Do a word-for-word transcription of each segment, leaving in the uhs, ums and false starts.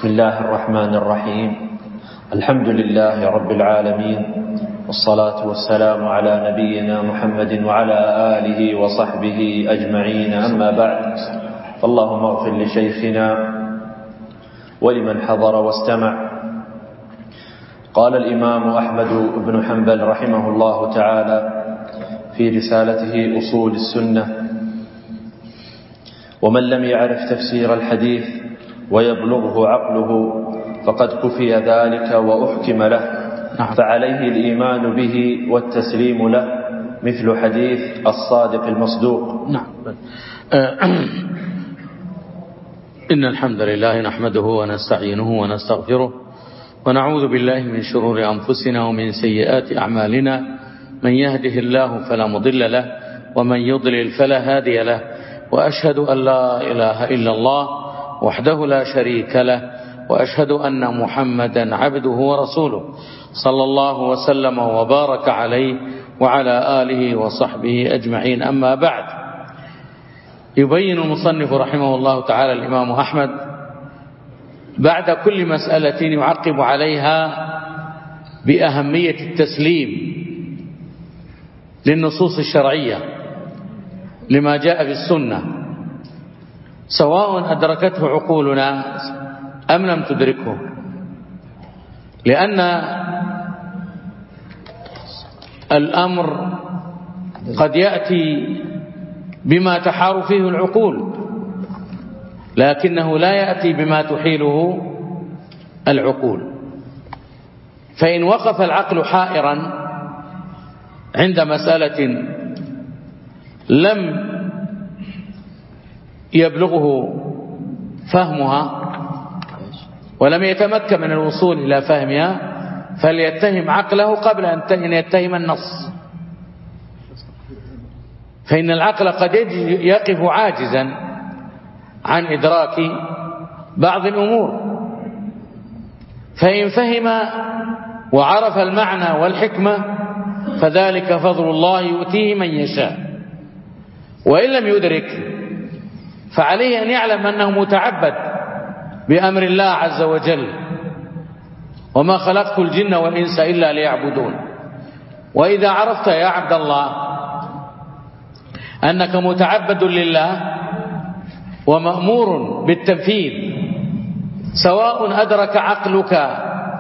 بسم الله الرحمن الرحيم. الحمد لله رب العالمين، والصلاة والسلام على نبينا محمد وعلى آله وصحبه أجمعين، أما بعد، فاللهم اغفر لشيخنا ولمن حضر واستمع. قال الإمام أحمد بن حنبل رحمه الله تعالى في رسالته أصول السنة: ومن لم يعرف تفسير الحديث ويبلغه عقله فقد كفي ذلك وأحكم له، فعليه الإيمان به والتسليم له، مثل حديث الصادق المصدوق. نعم. إن الحمد لله نحمده ونستعينه ونستغفره ونعوذ بالله من شرور أنفسنا ومن سيئات أعمالنا، من يهده الله فلا مضل له ومن يضلل فلا هادي له، وأشهد أن لا إله إلا الله وحده لا شريك له، وأشهد أن محمدا عبده ورسوله، صلى الله وسلم وبارك عليه وعلى آله وصحبه أجمعين، أما بعد. يبين المصنف رحمه الله تعالى الإمام أحمد بعد كل مسألة يعقب عليها بأهمية التسليم للنصوص الشرعية لما جاء في السنة، سواء أدركته عقولنا أم لم تدركه، لأن الأمر قد يأتي بما تحار فيه العقول، لكنه لا يأتي بما تحيله العقول. فإن وقف العقل حائرا عند مسألة لم يبلغه فهمها ولم يتمكن من الوصول إلى فهمها، فليتهم عقله قبل أن يتهم النص، فإن العقل قد يقف عاجزا عن إدراك بعض الأمور، فإن فهم وعرف المعنى والحكمة فذلك فضل الله يؤتيه من يشاء، وإن لم يدرك فعليه أن يعلم أنه متعبد بأمر الله عز وجل: وما خلقت الجن والإنس إلا ليعبدون. وإذا عرفت يا عبد الله أنك متعبد لله ومأمور بالتنفيذ، سواء أدرك عقلك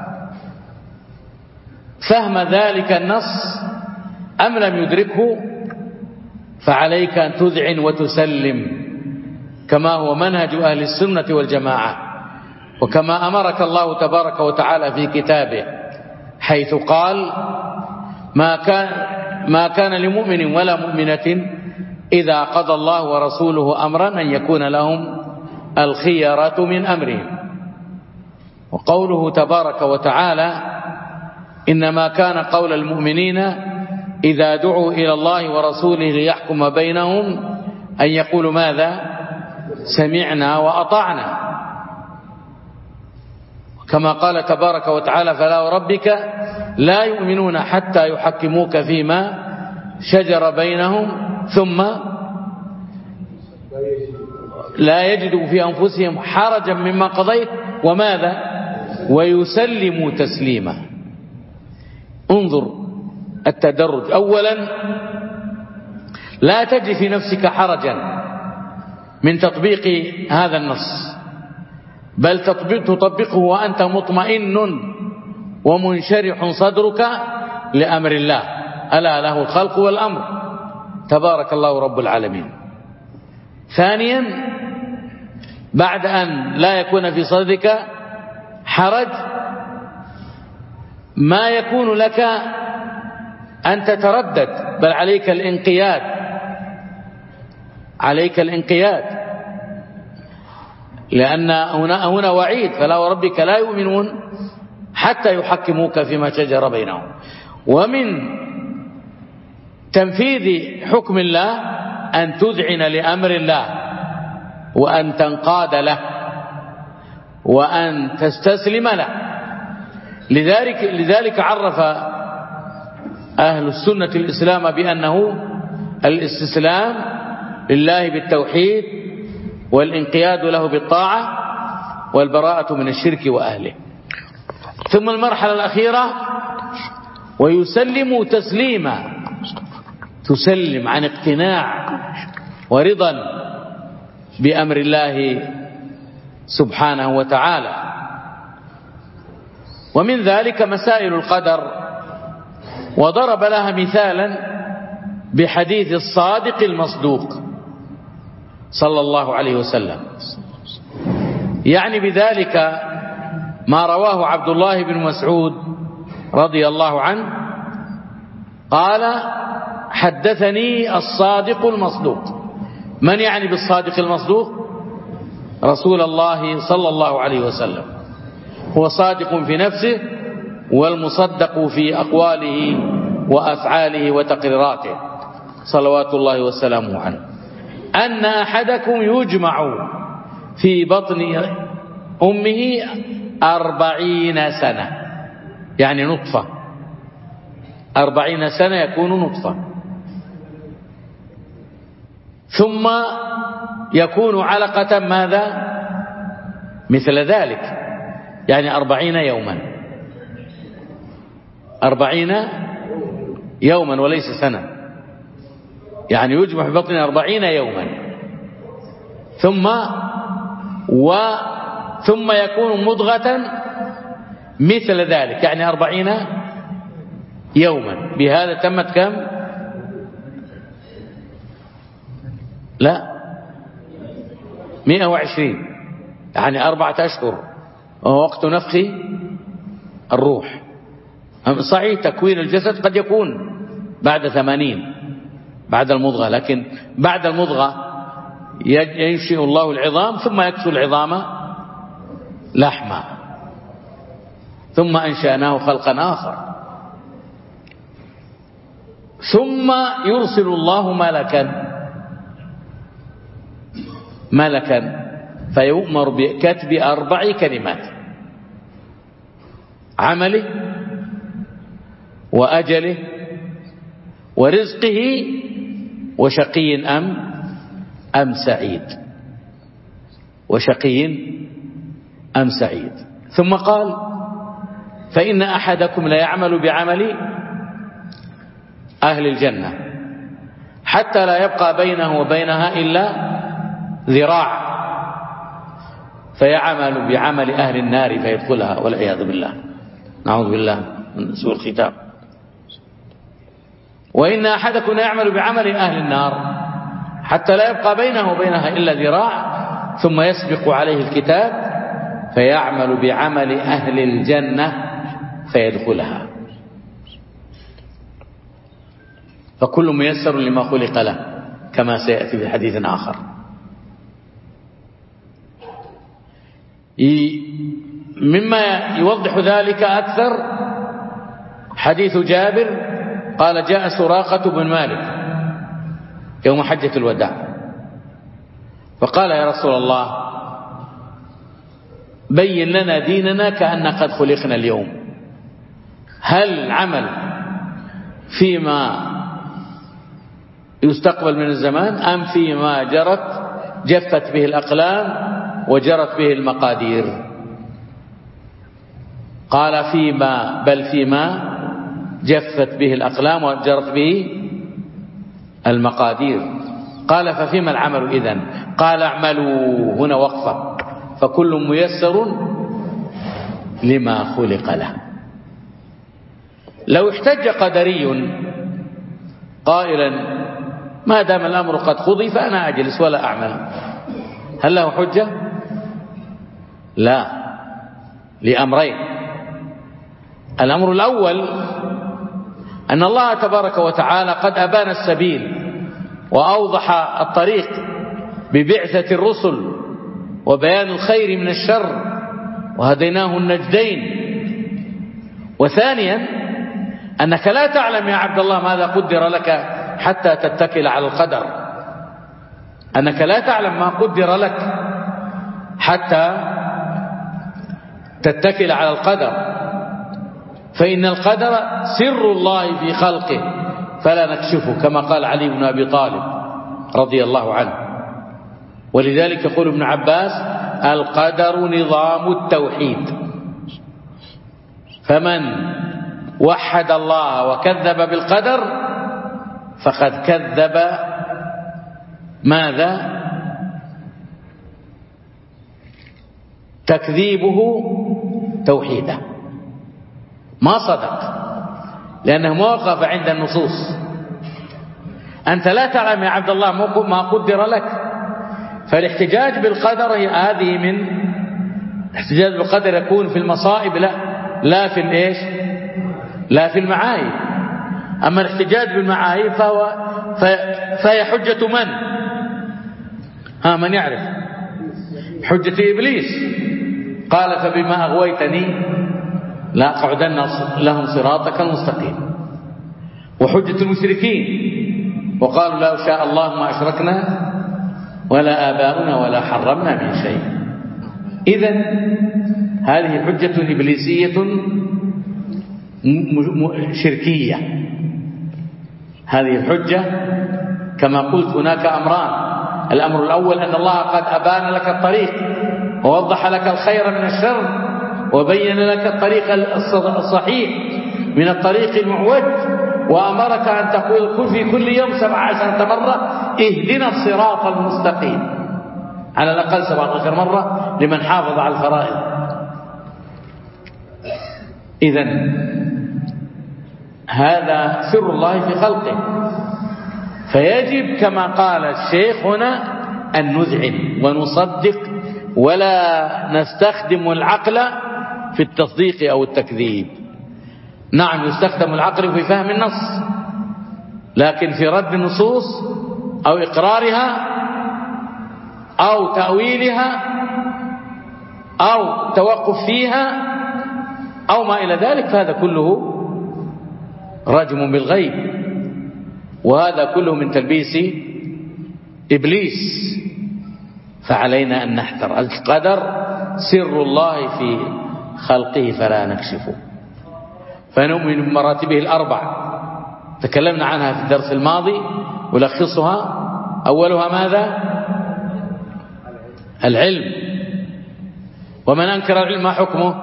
فهم ذلك النص أم لم يدركه، فعليك أن تذعن وتسلم، كما هو منهج أهل السنة والجماعة، وكما أمرك الله تبارك وتعالى في كتابه، حيث قال: ما كان ما كان لمؤمن ولا مؤمنة إذا قضى الله ورسوله أمرا أن يكون لهم الخيرة من أمرهم. وقوله تبارك وتعالى: إنما كان قول المؤمنين إذا دعوا إلى الله ورسوله ليحكم بينهم أن يقولوا ماذا؟ سمعنا وأطعنا. كما قال تبارك وتعالى: فلا وربك لا يؤمنون حتى يحكموك فيما شجر بينهم ثم لا يجدوا في أنفسهم حرجا مما قضيت وماذا؟ ويسلموا تسليما. انظر التدرج. أولا، لا تجد في نفسك حرجا من تطبيق هذا النص، بل تطبقه وأنت مطمئن ومنشرح صدرك لأمر الله، ألا له الخلق والأمر، تبارك الله رب العالمين. ثانيا، بعد أن لا يكون في صدرك حرج، ما يكون لك أن تتردد، بل عليك الانقياد، عليك الانقياد، لأن هنا هنا وعيد: فلا وربك لا يؤمنون حتى يحكموك فيما شجر بينهم. ومن تنفيذ حكم الله أن تذعن لأمر الله، وأن تنقاد له، وأن تستسلم له. لذلك لذلك عرف أهل السنة الإسلام بأنه الاستسلام لله بالتوحيد والانقياد له بالطاعة، والبراءة من الشرك وأهله. ثم المرحلة الأخيرة ويسلم تسليما، تسلم عن اقتناع ورضا بأمر الله سبحانه وتعالى. ومن ذلك مسائل القدر، وضرب لها مثالا بحديث الصادق المصدوق صلى الله عليه وسلم، يعني بذلك ما رواه عبد الله بن مسعود رضي الله عنه قال: حدثني الصادق المصدوق. من يعني بالصادق المصدوق؟ رسول الله صلى الله عليه وسلم، هو صادق في نفسه والمصدق في أقواله وأفعاله وتقريراته صلوات الله وسلامه عليه، أن أحدكم يجمع في بطن أمه أربعين سنة، يعني نطفة، أربعين سنة يكون نطفة، ثم يكون علقة ماذا؟ مثل ذلك، يعني أربعين يوما، أربعين يوما وليس سنة، يعني يجمع في بطن أربعين يوما، ثم و ثم يكون مضغة مثل ذلك، يعني أربعين يوما. بهذا تمت كم؟ لا مئة وعشرين، يعني أربعة أشهر ووقت نفخ الروح. صحيح تكوين الجسد قد يكون بعد ثمانين بعد المضغة، لكن بعد المضغة ينشئ الله العظام ثم يكسو العظام لحما، ثم أنشأناه خلقا آخر، ثم يرسل الله ملكا ملكا فيؤمر بكتب أربع كلمات: عمله وأجله ورزقه وشقي أم أم سعيد، وشقي أم سعيد. ثم قال: فإن أحدكم لا يعمل بعمل أهل الجنة حتى لا يبقى بينه وبينها إلا ذراع، فيعمل بعمل أهل النار فيدخلها والعياذ بالله، نعوذ بالله من سوء الختام. وإن أحدكم لا يعمل بعمل أهل النار حتى لا يبقى بينه وبينها إلا ذراع، ثم يسبق عليه الكتاب فيعمل بعمل أهل الجنة فيدخلها. فكل ميسر لما خلق له، كما سيأتي في حديث آخر. مما يوضح ذلك أكثر حديث جابر قال: جاء سراقة بن مالك يوم حجة الوداع فقال: يا رسول الله بين لنا ديننا كأن قد خلقنا اليوم، هل العمل فيما يستقبل من الزمان أم فيما جرت جفت به الأقلام وجرت به المقادير؟ قال: فيما بل فيما جفت به الأقلام وجرت به المقادير. قال: ففيما العمل إذن؟ قال: اعملوا، هنا وقفة، فكل ميسر لما خلق له. لو احتج قدري قائلا: ما دام الأمر قد قضي فأنا أجلس ولا أعمل، هل له حجة؟ لا، لأمرين. الأمر الأول أن الله تبارك وتعالى قد أبان السبيل وأوضح الطريق ببعثة الرسل وبيان الخير من الشر، وهديناه النجدين. وثانيا أنك لا تعلم يا عبد الله ماذا قدر لك حتى تتكل على القدر، أنك لا تعلم ما قدر لك حتى تتكل على القدر، فإن القدر سر الله في خلقه فلا نكشفه، كما قال علي بن أبي طالب رضي الله عنه. ولذلك يقول ابن عباس: القدر نظام التوحيد، فمن وحد الله وكذب بالقدر فقد كذب ماذا؟ تكذيبه توحيده، ما صدق، لأنه ما وقف عند النصوص. أنت لا تعلم يا عبد الله ما قدر لك، فالاحتجاج بالقدر هذه من الاحتجاج بالقدر يكون في المصائب لا لا في الايش لا في المعايب. أما الاحتجاج بالمعايب فهو فهي حجة من؟ ها من يعرف؟ حجة إبليس، قال فبما أغويتني لأقعدن لهم صراطك المستقيم. وحجة المشركين وقالوا لو شاء الله ما أشركنا ولا آباؤنا ولا حرمنا من شيء. إذن هذه حجة إبليسية شركية. هذه الحجة كما قلت هناك أمران: الأمر الأول أن الله قد أبان لك الطريق ووضح لك الخير من الشر وبين لك الطريق الصحيح من الطريق المعوج، وأمرك أن تقول في كل يوم سبع عشرة مرة اهدنا الصراط المستقيم، على الأقل سبع عشر مرة لمن حافظ على الفرائض. إذن هذا سر الله في خلقه، فيجب كما قال الشيخ هنا أن نذعن ونصدق ولا نستخدم العقل في التصديق أو التكذيب. نعم يستخدم العقل في فهم النص، لكن في رد النصوص أو إقرارها أو تأويلها أو توقف فيها أو ما إلى ذلك فهذا كله رجم بالغيب، وهذا كله من تلبيس إبليس. فعلينا أن نحذر. القدر سر الله في خلقه فلا نكشفه، فنؤمن بمراتبه الأربع تكلمنا عنها في الدرس الماضي ولخصها. أولها ماذا؟ العلم. ومن أنكر العلم ما حكمه؟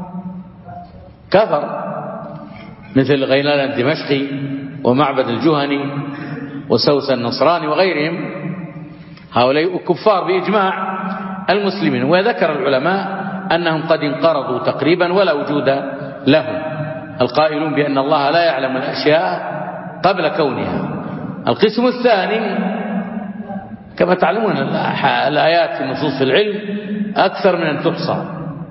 كفر، مثل غيلان الدمشقي ومعبد الجهني وسوس النصراني وغيرهم، هؤلاء كفار بإجماع المسلمين. وذكر العلماء أنهم قد انقرضوا تقريبا ولا وجود لهم، القائلون بأن الله لا يعلم الأشياء قبل كونها. القسم الثاني كما تعلمون الآيات في النصوص في العلم أكثر من أن تحصى،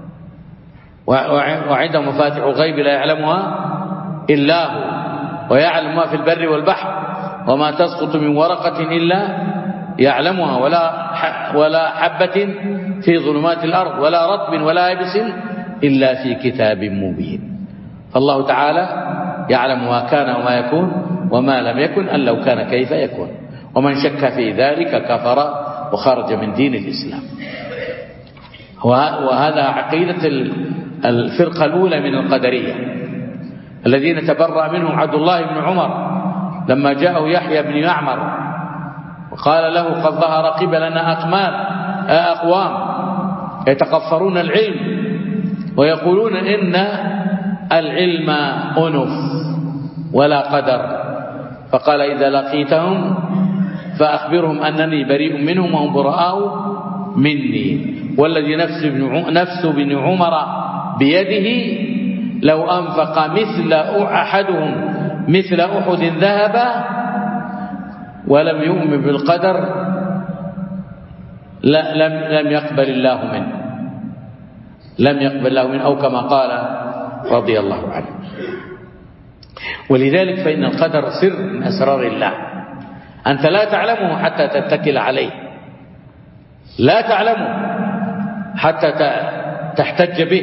وعنده مفاتيح الغيب لا يعلمها إلا هو، ويعلم ما في البر والبحر، وما تسقط من ورقة إلا يعلمها، ولا ولا حبة في ظلمات الأرض ولا رطب ولا يابس إلا في كتاب مبين. فالله تعالى يعلم ما كان وما يكون وما لم يكن أن لو كان كيف يكون، ومن شك في ذلك كفر وخرج من دين الإسلام. وهذا عقيدة الفرقة الأولى من القدرية الذين تبرأ منهم عبد الله بن عمر لما جاءه يحيى بن يعمر وقال له قد ظهر قبلنا أقمام أقوام يتقفرون العلم ويقولون إن العلم أنف ولا قدر، فقال إذا لقيتهم فأخبرهم أنني بريء منهم وهم براء مني، والذي نفس ابن نفس بن عمر بيده لو أنفق مثل أحدهم مثل أحد ذهبا ولم يؤمن بالقدر لم لم يقبل الله منه لم يقبل الله منه أو كما قال رضي الله عنه. ولذلك فإن القدر سر من أسرار الله، أنت لا تعلمه حتى تتكل عليه، لا تعلمه حتى تحتج به.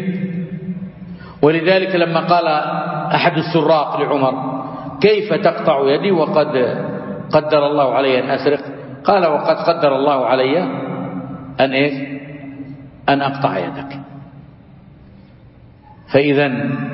ولذلك لما قال أحد السراق لعمر كيف تقطع يدي وقد قدر الله علي أن أسرق؟ قال وقد قدر الله علي أن إيش؟ أن أقطع يدك. فإذا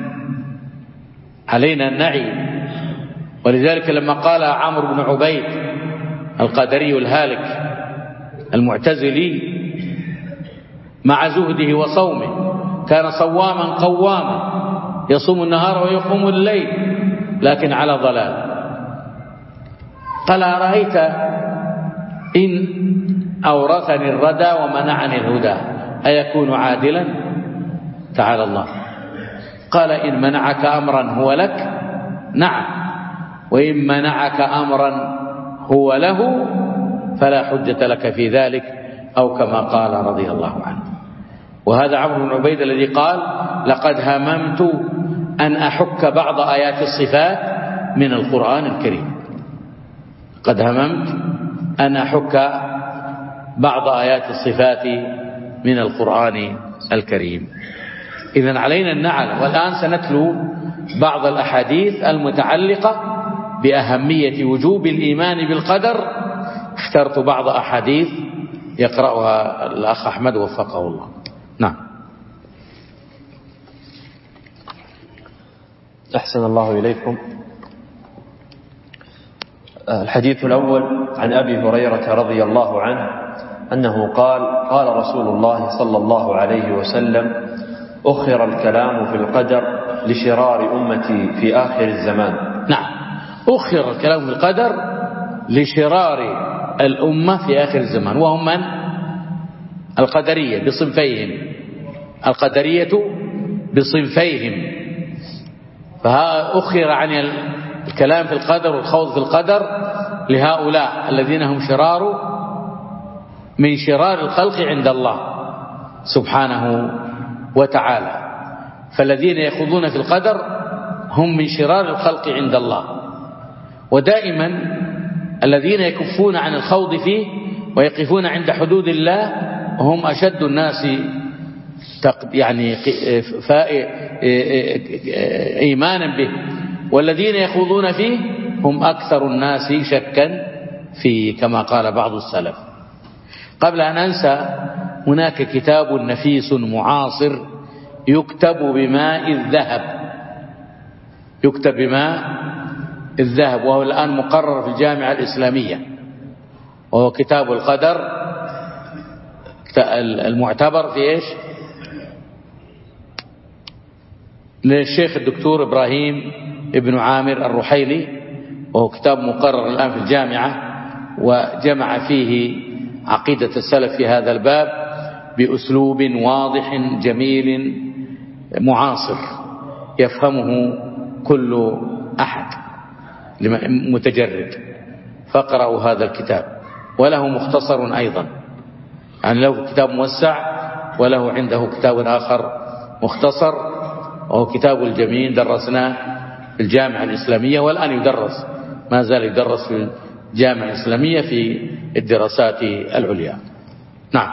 علينا أن نعي. ولذلك لما قال عمرو بن عبيد القدري الهالك المعتزلي مع زهده وصومه، كان صواما قواما يصوم النهار ويقوم الليل لكن على ضلال. قال أرأيت إن أورثني الردى ومنعني الهدى أيكون عادلا؟ تعالى الله. قال إن منعك أمرا هو لك نعم، وإن منعك أمرا هو له فلا حجة لك في ذلك، أو كما قال رضي الله عنه. وهذا عمرو بن عبيد الذي قال لقد هممت أن أحك بعض آيات الصفات من القرآن الكريم. قد هممت أن أحك بعض آيات الصفات من القرآن الكريم. إذن علينا أن نعلم. والآن سنتلو بعض الأحاديث المتعلقة بأهمية وجوب الإيمان بالقدر. اخترت بعض أحاديث يقرأها الأخ أحمد وفقه الله. نعم. أحسن الله إليكم. الحديث الأول عن أبي هريرة رضي الله عنه أنه قال قال رسول الله صلى الله عليه وسلم أخر الكلام في القدر لشرار أمتي في آخر الزمان. نعم، أخر الكلام في القدر لشرار الأمة في آخر الزمان، وهم من؟ القدرية بصنفيهم. القدرية بصنفيهم. فأخر عن الكلام في القدر والخوض في القدر لهؤلاء الذين هم شرار من شرار الخلق عند الله سبحانه وتعالى. فالذين يخوضون في القدر هم من شرار الخلق عند الله. ودائما الذين يكفون عن الخوض فيه ويقفون عند حدود الله هم أشد الناس يعني إيمانا به، والذين يخوضون فيه هم أكثر الناس شكا فيه كما قال بعض السلف. قبل أن أنسى، هناك كتاب نفيس معاصر يكتب بماء الذهب، يكتب بماء الذهب، وهو الآن مقرر في الجامعة الإسلامية، وهو كتاب القدر المعتبر في إيش؟ للشيخ الدكتور إبراهيم ابن عامر الرحيلي، وهو كتاب مقرر الآن في الجامعة، وجمع فيه عقيدة السلف في هذا الباب بأسلوب واضح جميل معاصر يفهمه كل أحد متجرد. فاقرأوا هذا الكتاب. وله مختصر أيضا، يعني له كتاب موسع وله عنده كتاب آخر مختصر، وهو كتاب الجميل درسناه في الجامعة الإسلامية، والآن يدرس، ما زال يدرس في الجامعة الإسلامية في الدراسات العليا. نعم.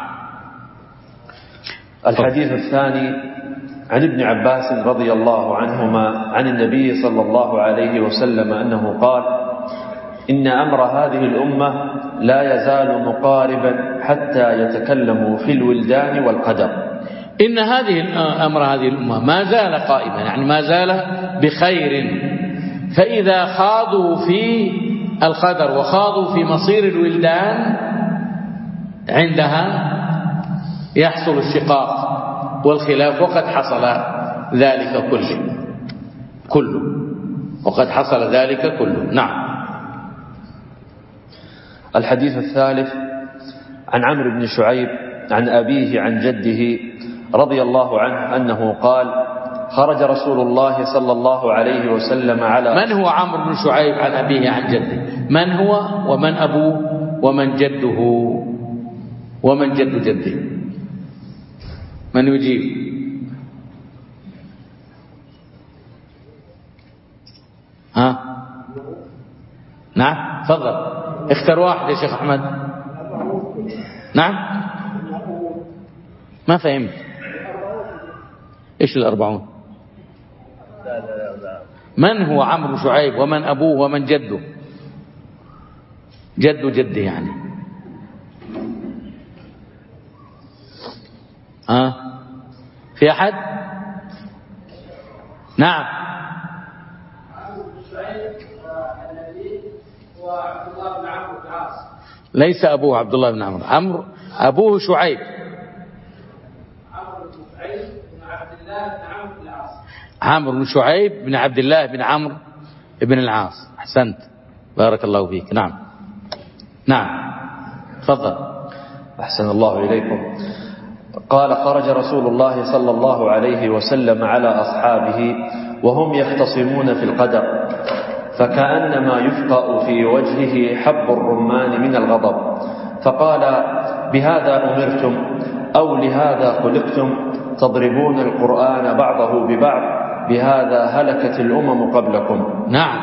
الحديث الثاني عن ابن عباس رضي الله عنهما عن النبي صلى الله عليه وسلم أنه قال إن أمر هذه الأمة لا يزال مقاربا حتى يتكلموا في الولدان والقدر. إن هذه أمر هذه الأمة ما زال قائما، يعني ما زال بخير. فإذا خاضوا في القدر وخاضوا في مصير الولدان عندها يحصل الشقاق والخلاف، وقد حصل ذلك كله كله وقد حصل ذلك كله. نعم. الحديث الثالث عن عمرو بن شعيب عن أبيه عن جده رضي الله عنه أنه قال خرج رسول الله صلى الله عليه وسلم على. من هو عمرو بن شعيب عن أبيه عن جده؟ من هو ومن أبوه ومن جده ومن جد جده؟ من يجيب؟ ها؟ نعم، تفضل، اختر واحد يا شيخ أحمد. نعم، ما فهمت. ايش الأربعون؟ من هو عمرو شعيب ومن أبوه ومن جده؟ جد جده يعني. ها؟ في أحد؟ نعم. ليس أبوه عبد الله بن عمرو، عمرو أبوه شعيب. عمرو بن شعيب بن عبد الله بن عمرو بن العاص. أحسنت بارك الله فيك. نعم نعم تفضل. أحسن الله إليكم. قال خرج رسول الله صلى الله عليه وسلم على أصحابه وهم يختصمون في القدر فكأنما يفقأ في وجهه حب الرمان من الغضب فقال بهذا أمرتم أو لهذا خلقتم تضربون القرآن بعضه ببعض بهذا هلكت الأمم قبلكم. نعم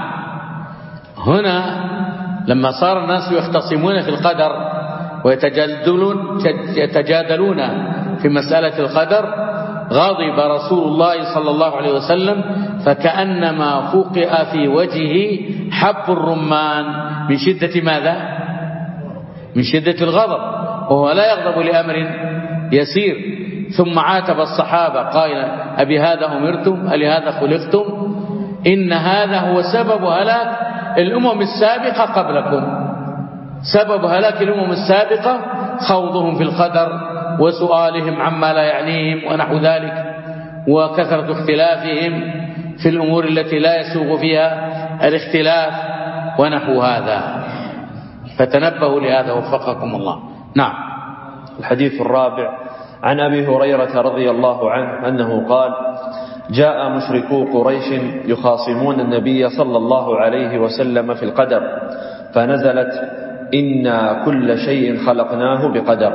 هنا لما صار الناس يختصمون في القدر ويتجادلون يتجادلون في مسألة القدر غضب رسول الله صلى الله عليه وسلم فكأنما فقئ في وجهه حب الرمان من شدة ماذا؟ من شدة الغضب، وهو لا يغضب لأمر يسير. ثم عاتب الصحابة قائلا أبي هذا أمرتم ألهذا خلقتم إن هذا هو سبب هلاك الأمم السابقة قبلكم. سبب هلاك الأمم السابقة خوضهم في القدر وسؤالهم عما لا يعنيهم ونحو ذلك وكثرة اختلافهم في الأمور التي لا يسوغ فيها الاختلاف ونحو هذا. فتنبهوا لهذا وفقكم الله. نعم. الحديث الرابع عن أبي هريرة رضي الله عنه أنه قال جاء مشركو قريش يخاصمون النبي صلى الله عليه وسلم في القدر فنزلت إنا كل شيء خلقناه بقدر.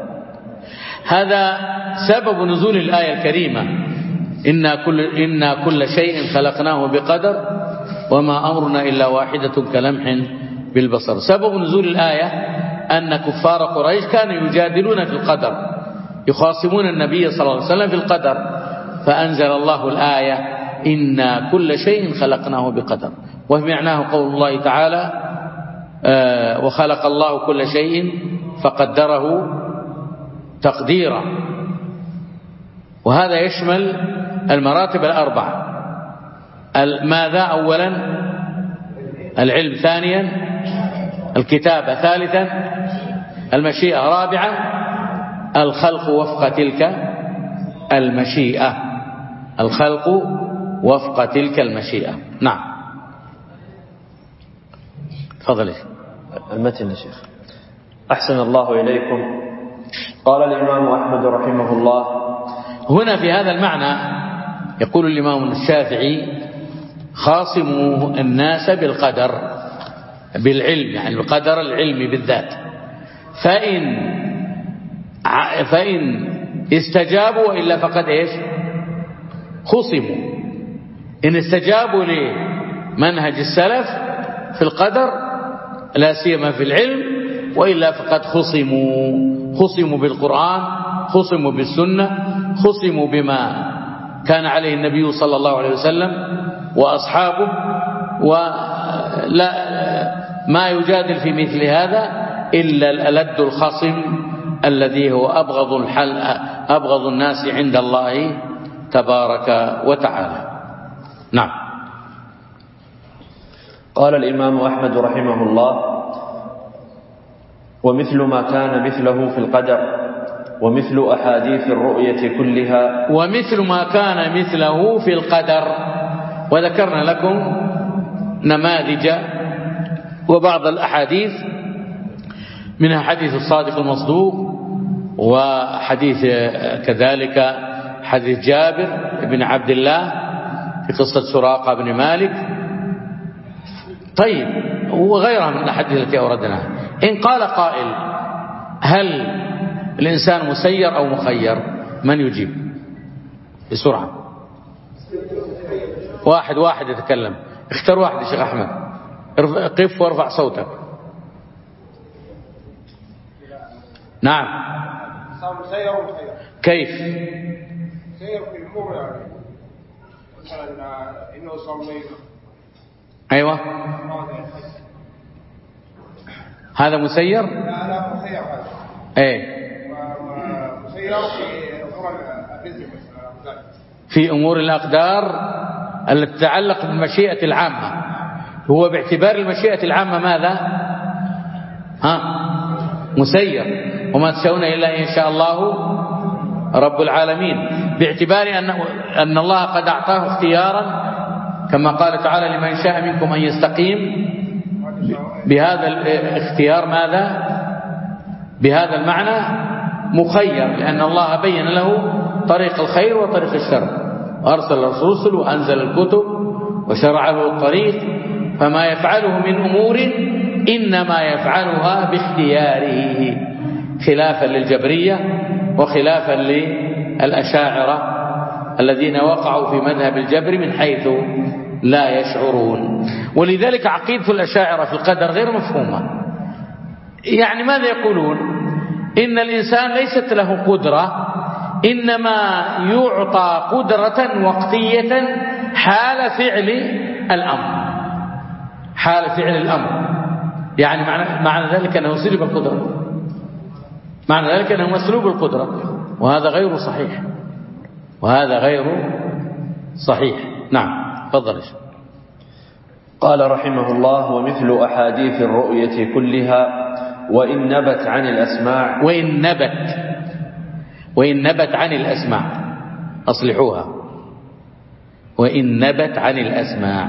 هذا سبب نزول الآية الكريمة إنا كل, إنا كل شيء خلقناه بقدر وما أمرنا إلا واحدة كلمح بالبصر. سبب نزول الآية أن كفار قريش كانوا يجادلون في القدر يخاصمون النبي صلى الله عليه وسلم في القدر فأنزل الله الآية إنا كل شيء خلقناه بقدر، ومعناه قول الله تعالى آه وخلق الله كل شيء فقدره تقديرا. وهذا يشمل المراتب الأربع. ماذا؟ أولا العلم، ثانيا الكتابة، ثالثا المشيئة، رابعا الخلق وفق تلك المشيئة. الخلق وفق تلك المشيئة. نعم. تفضل. المتن يا شيخ. أحسن الله إليكم. قال الإمام أحمد رحمه الله هنا في هذا المعنى يقول الإمام الشافعي خاصموا الناس بالقدر بالعلم، يعني القدر العلمي بالذات، فإن فإن استجابوا وإلا فقد إيش خصموا. إن استجابوا لمنهج السلف في القدر لا سيما في العلم وإلا فقد خصموا. خصموا بالقرآن، خصموا بالسنة، خصموا بما كان عليه النبي صلى الله عليه وسلم وأصحابه، ولا ما يجادل في مثل هذا إلا الألد الخصم الذي هو أبغض الحل أبغض الناس عند الله تبارك وتعالى. نعم. قال الإمام أحمد رحمه الله ومثل ما كان مثله في القدر ومثل أحاديث الرؤية كلها ومثل ما كان مثله في القدر. وذكرنا لكم نماذج وبعض الأحاديث منها حديث الصادق المصدوق وحديث كذلك حديث جابر بن عبد الله في قصة سراقة بن مالك. طيب وغيرها من الأحاديث التي أوردناها. إن قال قائل هل الإنسان مسير أو مخير؟ من يجيب بسرعة؟ واحد واحد يتكلم. اختار واحد يا شيخ أحمد. قف وارفع صوتك. نعم. مسير ومخير. كيف؟ مسير في الأمور، يعني مثلا إنه صلي. أيوة هذا مسير؟ لا لا مسير هذا. ايه مسير في أمور الرزق مثلا. في أمور الأقدار التي تتعلق بالمشيئة العامة. هو باعتبار المشيئة العامة ماذا؟ ها مسير. وما تشاءون إلا إن شاء الله رب العالمين. باعتبار أن أن الله قد أعطاه اختيارا كما قال تعالى لمن شاء منكم أن يستقيم. بهذا الاختيار ماذا؟ بهذا المعنى مخير، لأن الله بين له طريق الخير وطريق الشر، وأرسل الرسل وأنزل الكتب وشرع له الطريق، فما يفعله من أمور إنما يفعلها باختياره، خلافا للجبرية وخلافا للأشاعرة الذين وقعوا في مذهب الجبر من حيث لا يشعرون. ولذلك عقيدة الأشاعرة في القدر غير مفهومة. يعني ماذا يقولون؟ إن الإنسان ليست له قدرة، إنما يعطى قدرة وقتية حال فعل الأمر، حال فعل الأمر. يعني معنى, معنى ذلك أنه سلب القدرة، معنى ذلك أنه مسلوب القدرة، وهذا غير صحيح، وهذا غير صحيح. نعم تفضل. قال رحمه الله: ومثل أحاديث الرؤية كلها وإن نبت عن الأسماع وإن نبت وإن نبت عن الأسماع أصلحوها، وإن نبت عن الأسماع.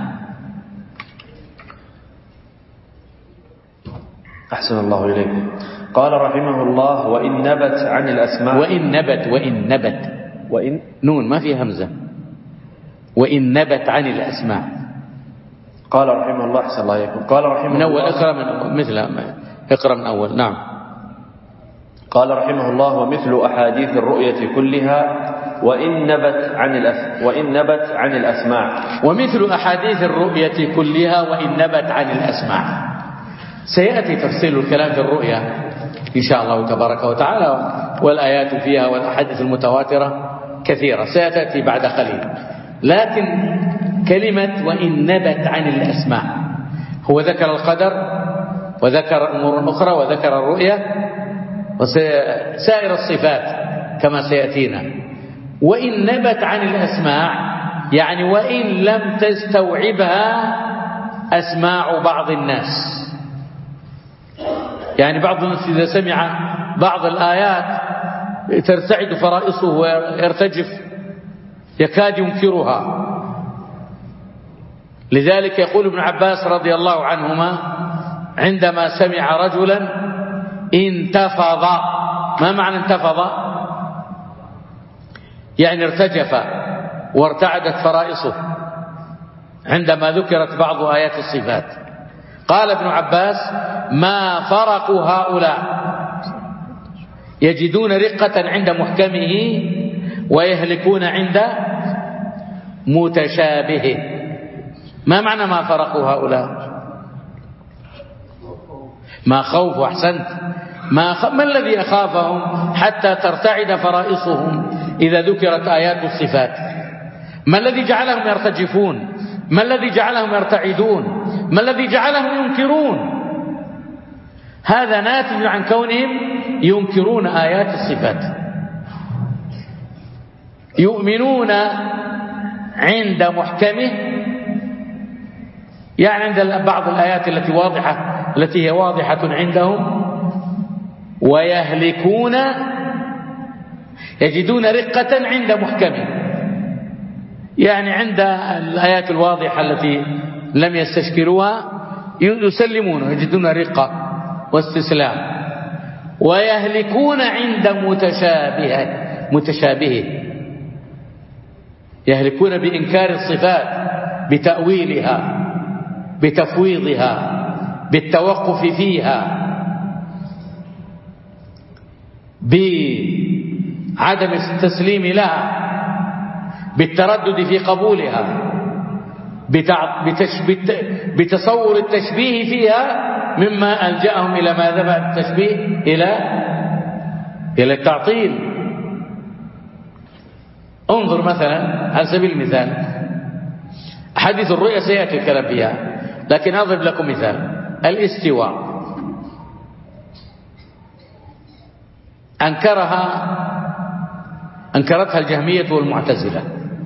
أحسن الله إليكم. قال رحمه الله: وإن نبت عن الأسماع وإن نبت وإن نبت وإن نون ما فيها همزة، وإن نبت عن الأسماع. قال رحمه الله: أحسن الله إليكم. قال رحمه من أول الله اقرأ من مثل اقرأ من أول. نعم. قال رحمه الله: ومثل أحاديث الرؤية كلها وإن نبت عن الأس وإن نبت عن الأسماع. ومثل أحاديث الرؤية كلها وإن نبت عن الأسماع. سيأتي تفصيل الكلام في الرؤيا إن شاء الله تبارك وتعالى، والآيات فيها والأحاديث المتواترة كثيرة سيأتي بعد قليل. لكن كلمة وإن نبت عن الأسماع، هو ذكر القدر وذكر أمور أخرى وذكر الرؤيا وسائر الصفات كما سيأتينا. وإن نبت عن الأسماع يعني وإن لم تستوعبها أسماع بعض الناس. يعني بعض الناس إذا سمع بعض الآيات ترتعد فرائصه ويرتجف، يكاد ينكرها. لذلك يقول ابن عباس رضي الله عنهما عندما سمع رجلا انتفض. ما معنى انتفض؟ يعني ارتجف وارتعدت فرائصه عندما ذكرت بعض آيات الصفات. قال ابن عباس: ما فرق هؤلاء، يجدون رقة عند محكمه ويهلكون عند متشابهه. ما معنى ما فرقوا هؤلاء؟ ما خوف. أحسنت. ما, خ... ما الذي أخافهم حتى ترتعد فرائصهم إذا ذكرت آيات الصفات؟ ما الذي جعلهم يرتجفون؟ ما الذي جعلهم يرتعدون؟ ما الذي جعلهم ينكرون؟ هذا ناتج عن كونهم ينكرون آيات الصفات. يؤمنون عند محكمه، يعني عند بعض الآيات التي واضحة التي هي واضحة عندهم، ويهلكون يجدون رقة عند محكمه، يعني عند الآيات الواضحة التي لم يستشكلوها يسلمون، يجدون رقة واستسلام. ويهلكون عند متشابه متشابهه يهلكون بإنكار الصفات، بتأويلها، بتفويضها، بالتوقف فيها، بعدم التسليم لها، بالتردد في قبولها، بتصور التشبيه فيها مما ألجأهم إلى ما ذهب التشبيه إلى إلى التعطيل. انظر مثلا على سبيل المثال حديث الرؤيا سيأتي الكلام فيها، لكن أضرب لكم مثال. الاستواء أنكرها أنكرتها الجهمية والمعتزلة،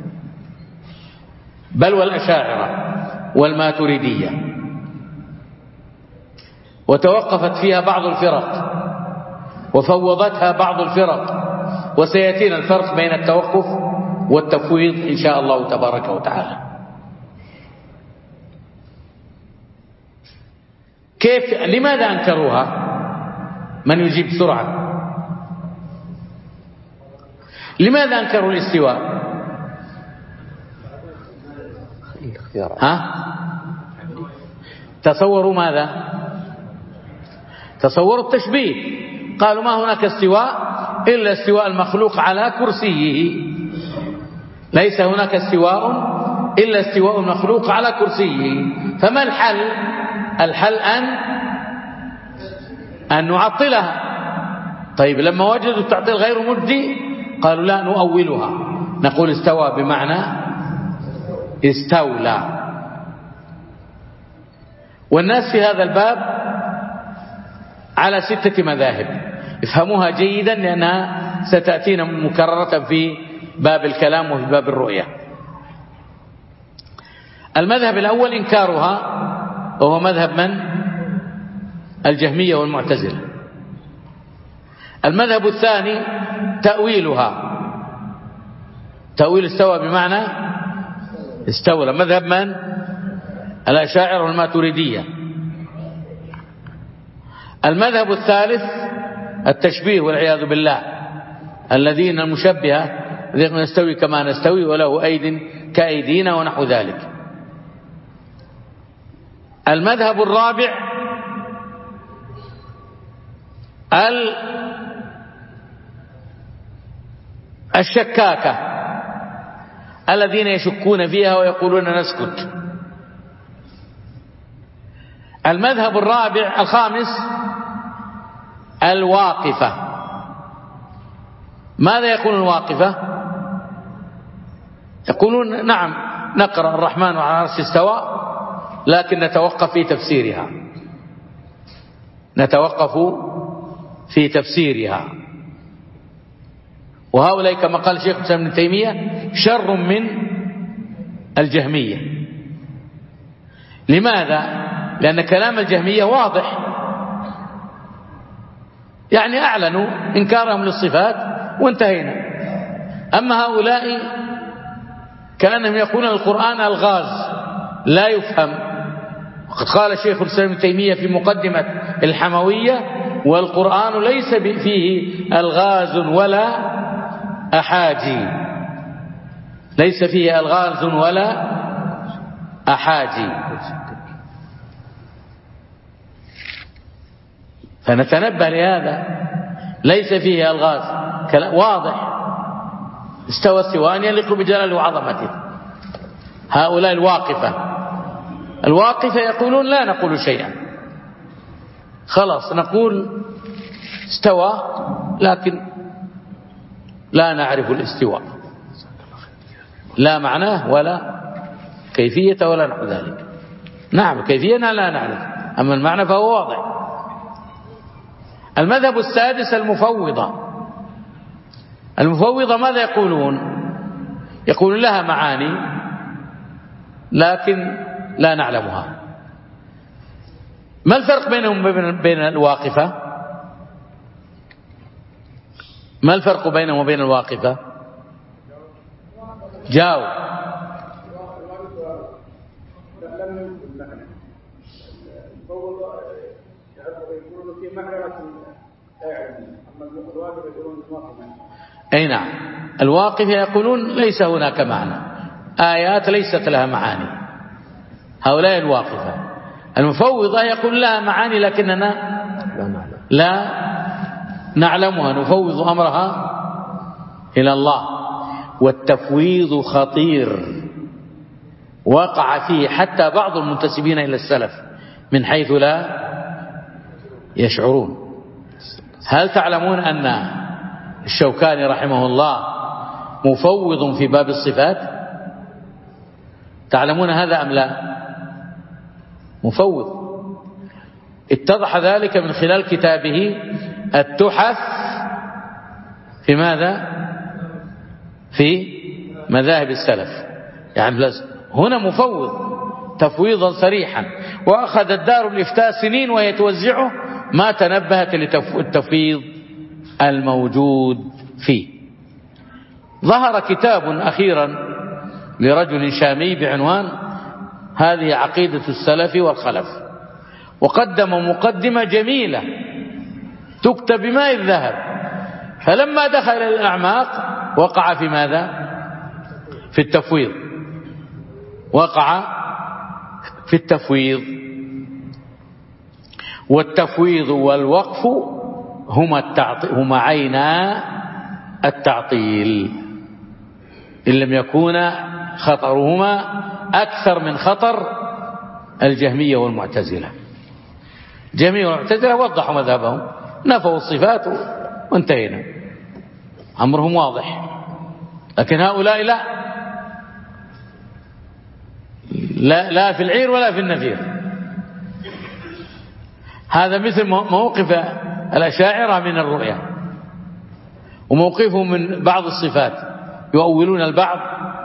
بل والأشاعرة والماتريدية، وتوقفت فيها بعض الفرق وفوضتها بعض الفرق. وسيأتينا الفرق بين التوقف والتفويض إن شاء الله تبارك وتعالى. كيف لماذا أنكروها؟ من يجيب بسرعة؟ لماذا أنكروا الاستواء؟ ها؟ تصوروا ماذا؟ تصوروا التشبيه. قالوا ما هناك استواء إلا استواء المخلوق على كرسيه، ليس هناك استواء إلا استواء المخلوق على كرسيه. فما الحل؟ الحل أن أن نعطلها. طيب لما وجدوا التعطيل غير مجدي قالوا لا نؤولها، نقول استوى بمعنى استولى. والناس في هذا الباب على ستة مذاهب، افهموها جيدا لأنها ستأتينا مكررة في باب الكلام وفي باب الرؤية. المذهب الأول إنكارها، وهو مذهب من؟ الجهمية والمعتزلة. المذهب الثاني تأويلها، تأويل استوى بمعنى استولى، مذهب من؟ الأشاعرة والماتريدية. المذهب الثالث التشبيه والعياذ بالله، الذين المشبهة نستوي كما نستوي وله أيد كأيدينا ونحو ذلك. المذهب الرابع الشكاكة، الذين يشكون فيها ويقولون نسكت. المذهب الرابع الخامس الواقفة. ماذا يقول الواقفة؟ يقولون نعم نقرأ الرحمن على العرش استوى، لكن نتوقف في تفسيرها، نتوقف في تفسيرها. وهؤلاء كما قال الشيخ الإسلام ابن تيمية شر من الجهمية. لماذا؟ لأن كلام الجهمية واضح، يعني أعلنوا إنكارهم للصفات وانتهينا. أما هؤلاء كأنهم يقولون القرآن ألغاز لا يفهم. وقد قال الشيخ الإسلام ابن تيمية في مقدمة الحموية: والقرآن ليس فيه ألغاز ولا أحاجي، ليس فيه ألغاز ولا أحاجي. فنتنبه لهذا، ليس فيه ألغاز، كلام واضح، استوى استواء يليق بجلاله وعظمته. هؤلاء الواقفة، الواقفة يقولون لا نقول شيئا، خلاص نقول استوى لكن لا نعرف الاستواء، لا معناه ولا كيفية ولا نحو ذلك. نعم كيفية لا نعرف، أما المعنى فهو واضح. المذهب السادس المفوضة. المفوضة ماذا يقولون؟ يقولون لها معاني لكن لا نعلمها. ما الفرق بينهم وبين الواقفة؟ ما الفرق بينهم وبين الواقفة؟ جاوب. أي نعم، الواقفة يقولون ليس هناك معنى، آيات ليست لها معاني، هؤلاء الواقفة. المفوضة يقول لها معاني لكننا لا نعلمها، نفوض أمرها إلى الله. والتفويض خطير وقع فيه حتى بعض المنتسبين إلى السلف من حيث لا يشعرون. هل تعلمون أن الشوكاني رحمه الله مفوض في باب الصفات؟ تعلمون هذا أم لا؟ مفوض. اتضح ذلك من خلال كتابه التحف في ماذا؟ في مذاهب السلف. يعني هنا مفوض تفويضا صريحا، وأخذت دار الإفتاء سنين وهي توزعه ما تنبهت للتفويض الموجود فيه. ظهر كتاب أخيرا لرجل شامي بعنوان هذه عقيدة السلف والخلف، وقدم مقدمة جميلة تكتب بماء الذهب، فلما دخل إلى الأعماق وقع في ماذا؟ في التفويض، وقع في التفويض. والتفويض والوقف هما, هما عينا التعطيل إن لم يكون خطرهما أكثر من خطر الجهمية والمعتزلة. الجهمية والمعتزلة وضحوا مذهبهم، نفوا الصفات وانتهينا، أمرهم واضح. لكن هؤلاء لا لا, لا في العير ولا في النفير. هذا مثل موقف الأشاعرة من الرؤيا، وموقفهم من بعض الصفات، يؤولون البعض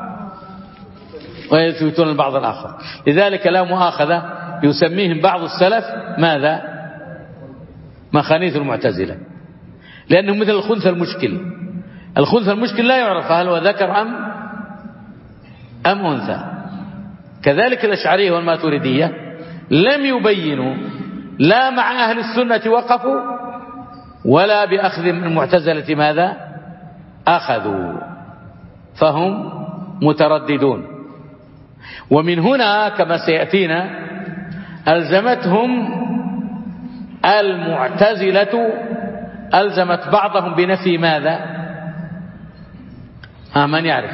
ويثبتون البعض الآخر. لذلك لا مؤاخذة يسميهم بعض السلف ماذا؟ مخانيث المعتزلة، لأنهم مثل الخنث المشكل. الخنث المشكل لا يعرف هل هو ذكر أم أم أنثى. كذلك الأشعرية والماتريدية لم يبينوا، لا مع أهل السنة وقفوا ولا بأخذ المعتزلة ماذا؟ أخذوا، فهم مترددون. ومن هنا كما سيأتينا ألزمتهم المعتزلة، ألزمت بعضهم بنفي ماذا؟ ها من يعرف؟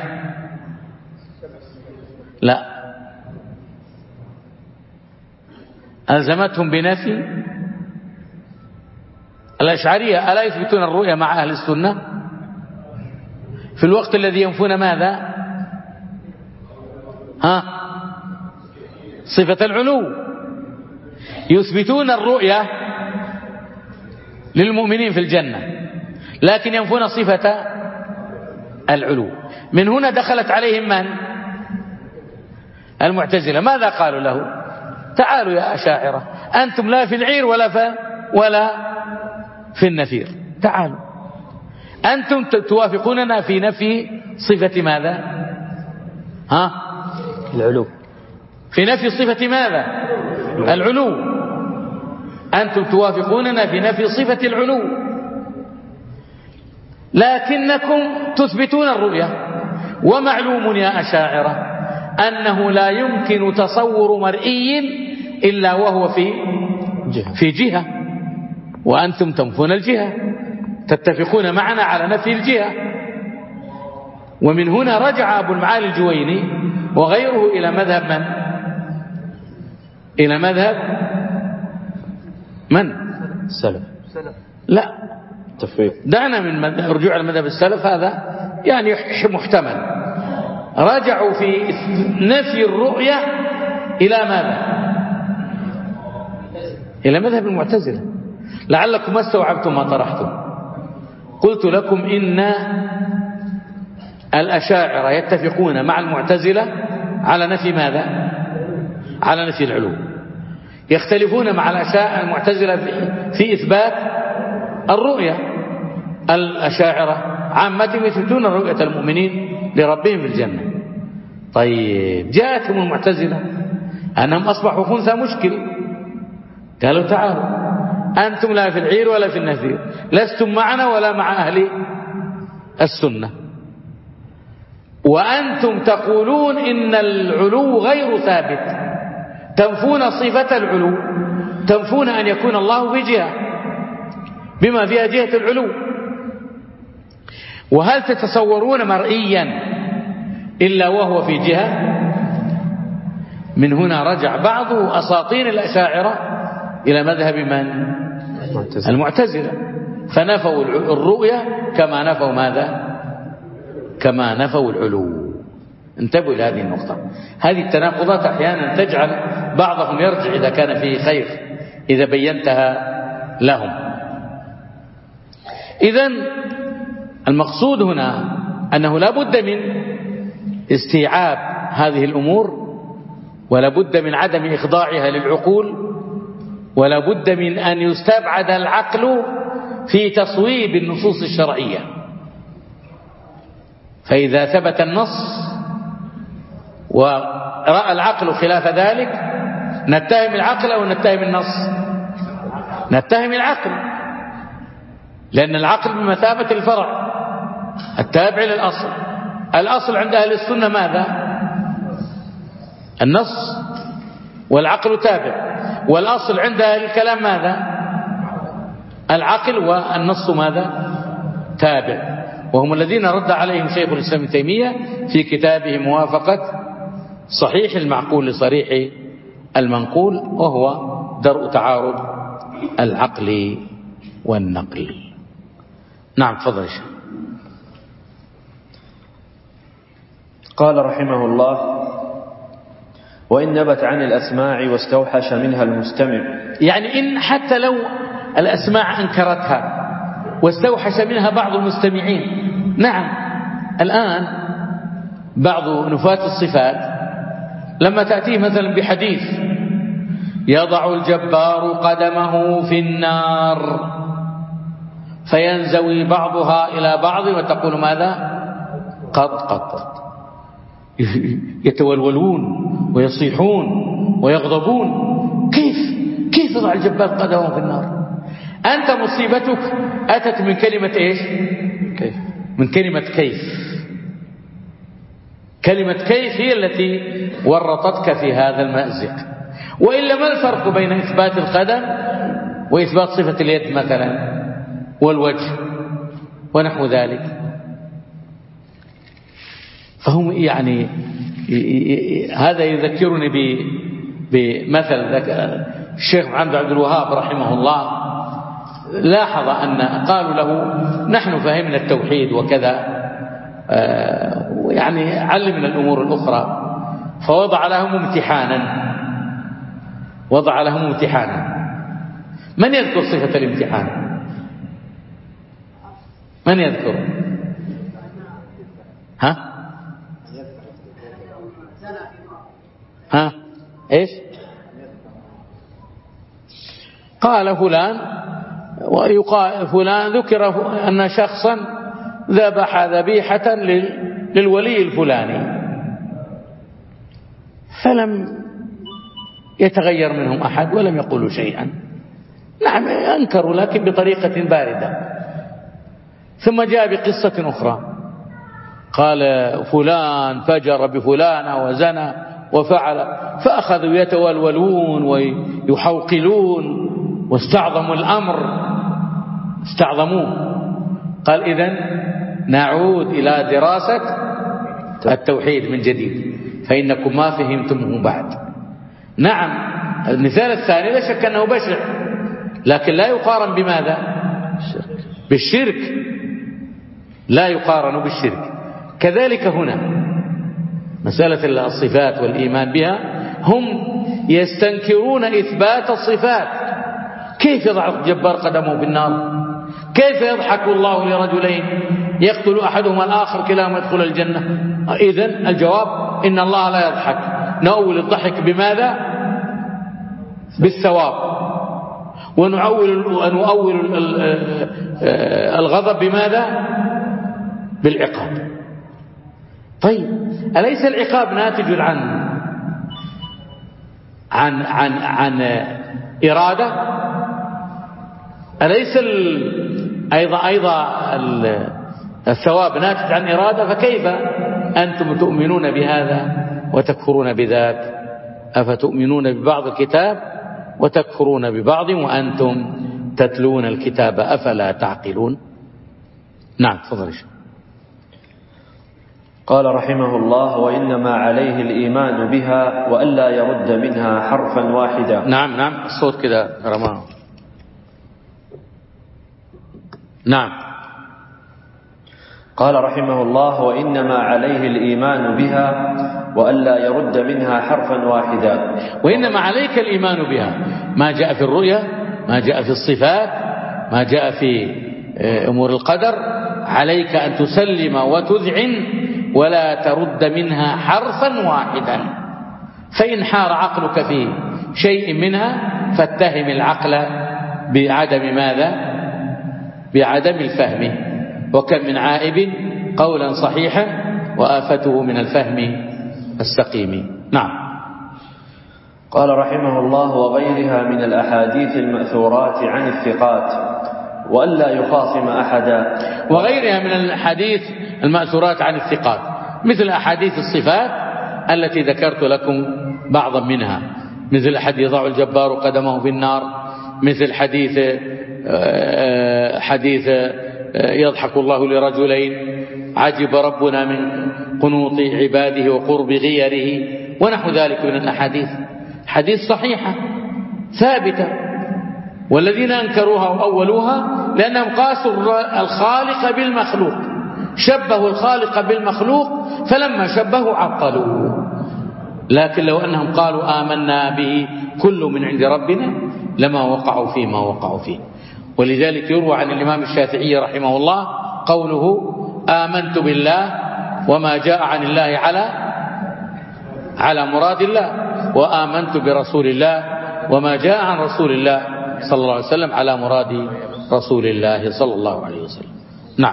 لا، ألزمتهم بنفي الأشعرية. ألا يثبتون الرؤيا مع أهل السنة في الوقت الذي ينفون ماذا؟ ها صفة العلو. يثبتون الرؤيا للمؤمنين في الجنة، لكن ينفون صفة العلو. من هنا دخلت عليهم من؟ المعتزلة. ماذا قالوا له؟ تعالوا يا أشاعرة، أنتم لا في العير ولا في ولا في النفير، تعالوا أنتم توافقوننا في نفي صفة ماذا؟ ها العلو. في نفي صفة ماذا؟ العلو. أنتم توافقوننا في نفي صفة العلو، لكنكم تثبتون الرؤيا. ومعلوم يا أشاعرة أنه لا يمكن تصور مرئي إلا وهو في جهة. في جهة، وأنتم تنفون الجهة، تتفقون معنا على نفي الجهة. ومن هنا رجع أبو المعالي الجويني وغيره إلى مذهب من؟ إلى مذهب من؟ السلف. لا، تفويض. دعنا من رجوع المذهب السلف، هذا يعني محتمل. رجعوا في نفي الرؤية إلى ماذا؟ إلى مذهب المعتزلة. لعلكم ما استوعبتم ما طرحتم. قلت لكم إن الأشاعرة يتفقون مع المعتزلة على نفي ماذا؟ على نفي العلو. يختلفون مع الأشاعرة المعتزلة في إثبات الرؤية. الأشاعرة عامة يثبتون رؤية المؤمنين لربهم في الجنة. طيب جاءتهم المعتزلة أنهم أصبحوا خنثى مشكل، قالوا تعالوا أنتم لا في العير ولا في النفير، لستم معنا ولا مع أهل السنة، وأنتم تقولون إن العلو غير ثابت، تنفون صفة العلو، تنفون أن يكون الله في جهة بما فيها جهة العلو. وهل تتصورون مرئيا إلا وهو في جهة؟ من هنا رجع بعض أساطين الأشاعرة إلى مذهب من؟ المعتزلة، فنفوا الرؤية كما نفوا ماذا؟ كما نفوا العلو. انتبهوا إلى هذه النقطة. هذه التناقضات أحيانا تجعل بعضهم يرجع إذا كان فيه خير، إذا بينتها لهم. إذن المقصود هنا أنه لا بد من استيعاب هذه الأمور، ولا بد من عدم إخضاعها للعقول، ولا بد من أن يستبعد العقل في تصويب النصوص الشرعية. فإذا ثبت النص ورأى العقل خلاف ذلك نتهم العقل أو نتهم النص؟ نتهم العقل، لأن العقل بمثابة الفرع التابع للأصل. الأصل عند أهل السنة ماذا؟ النص، والعقل تابع. والأصل عند أهل الكلام ماذا؟ العقل، والنص ماذا؟ تابع. وهم الذين رد عليهم شيخ الإسلام ابن تيمية في كتابه موافقة صحيح المعقول لصريح المنقول، وهو درء تعارض العقل والنقل. نعم تفضل يا شيخ. قال رحمه الله: وإن نبت عن الأسماع واستوحش منها المستمع. يعني إن حتى لو الأسماع أنكرتها واستوحش منها بعض المستمعين. نعم، الآن بعض نفاة الصفات لما تأتيه مثلا بحديث يضع الجبار قدمه في النار فينزوي بعضها إلى بعض وتقول ماذا؟ قط قط قط، يتولولون ويصيحون ويغضبون. كيف كيف يضع الجبار قدمه في النار؟ أنت مصيبتك أتت من كلمة إيش؟ كيف. من كلمة كيف. كلمة كيف هي التي ورطتك في هذا المأزق. وإلا ما الفرق بين إثبات القدم وإثبات صفة اليد مثلا والوجه ونحو ذلك؟ فهم يعني هذا يذكرني بمثل الشيخ محمد عبد الوهاب رحمه الله. لاحظ أن قالوا له نحن فهمنا التوحيد وكذا، يعني علمنا الأمور الأخرى، فوضع لهم امتحانا وضع لهم امتحانا. من يذكر صفة الامتحان؟ من يذكر؟ ها ها ايش؟ قال فلان ويقال فلان ذكر أن شخصا ذبح ذبيحة للولي الفلاني فلم يتغير منهم أحد ولم يقولوا شيئا. نعم أنكروا لكن بطريقة باردة. ثم جاء بقصة أخرى قال فلان فجر بفلانة وزنى وفعل، فأخذوا يتولولون ويحوقلون واستعظموا الأمر استعظموه. قال إذن نعود إلى دراسة التوحيد من جديد فإنكم ما فهمتمه بعد. نعم المثال الثاني لا شك أنه بشع، لكن لا يقارن بماذا؟ بالشرك، لا يقارن بالشرك. كذلك هنا مسألة الصفات والإيمان بها، هم يستنكرون إثبات الصفات. كيف يضع الجبار قدمه في النار؟ كيف يضحك الله لرجلين يقتل أحدهما الآخر كلاهما يدخل الجنة؟ إذن الجواب إن الله لا يضحك. نؤول الضحك بماذا؟ بالثواب، ونؤول ونؤول الغضب بماذا؟ بالعقاب. طيب أليس العقاب ناتج عن عن عن عن إرادة؟ أليس أيضا أيضا الثواب ناتج عن إرادة؟ فكيف أنتم تؤمنون بهذا وتكفرون بذاك؟ أفتؤمنون ببعض الكتاب وتكفرون ببعض وأنتم تتلون الكتاب أفلا تعقلون؟ نعم تفضل. قال رحمه الله: وإنما عليه الإيمان بها وألا يرد منها حرفا واحدا. نعم نعم الصوت كده رماه. نعم. قال رحمه الله: وإنما عليه الإيمان بها وألا يرد منها حرفا واحدا. وإنما عليك الإيمان بها، ما جاء في الرؤيا، ما جاء في الصفات، ما جاء في أمور القدر، عليك أن تسلم وتذعن ولا ترد منها حرفا واحدا. فإن حار عقلك في شيء منها فاتهم العقل بعدم ماذا؟ بعدم الفهم. وكم من عائب قولا صحيحا وآفته من الفهم السقيم. نعم. قال رحمه الله: وغيرها من الأحاديث المأثورات عن الثقات وألا يخاصم أحدا. وغيرها من الأحاديث المأثورات عن الثقات مثل أحاديث الصفات التي ذكرت لكم بعضا منها، مثل حديث يضع الجبار قدمه في النار، مثل حديث حديث يضحك الله لرجلين عجب ربنا من قنوط عباده وقرب غيره ونحو ذلك من الأحاديث، حديث صحيحة ثابتة. والذين أنكروها وأولوها لأنهم قاسوا الخالق بالمخلوق، شبهوا الخالق بالمخلوق، فلما شبهوا عطلوا. لكن لو أنهم قالوا آمنا به كل من عند ربنا لما وقعوا فيه ما وقعوا فيه. ولذلك يروى عن الإمام الشافعي رحمه الله قوله: آمنت بالله وما جاء عن الله على على مراد الله، وآمنت برسول الله وما جاء عن رسول الله صلى الله عليه وسلم على مراد رسول الله صلى الله عليه وسلم. نعم.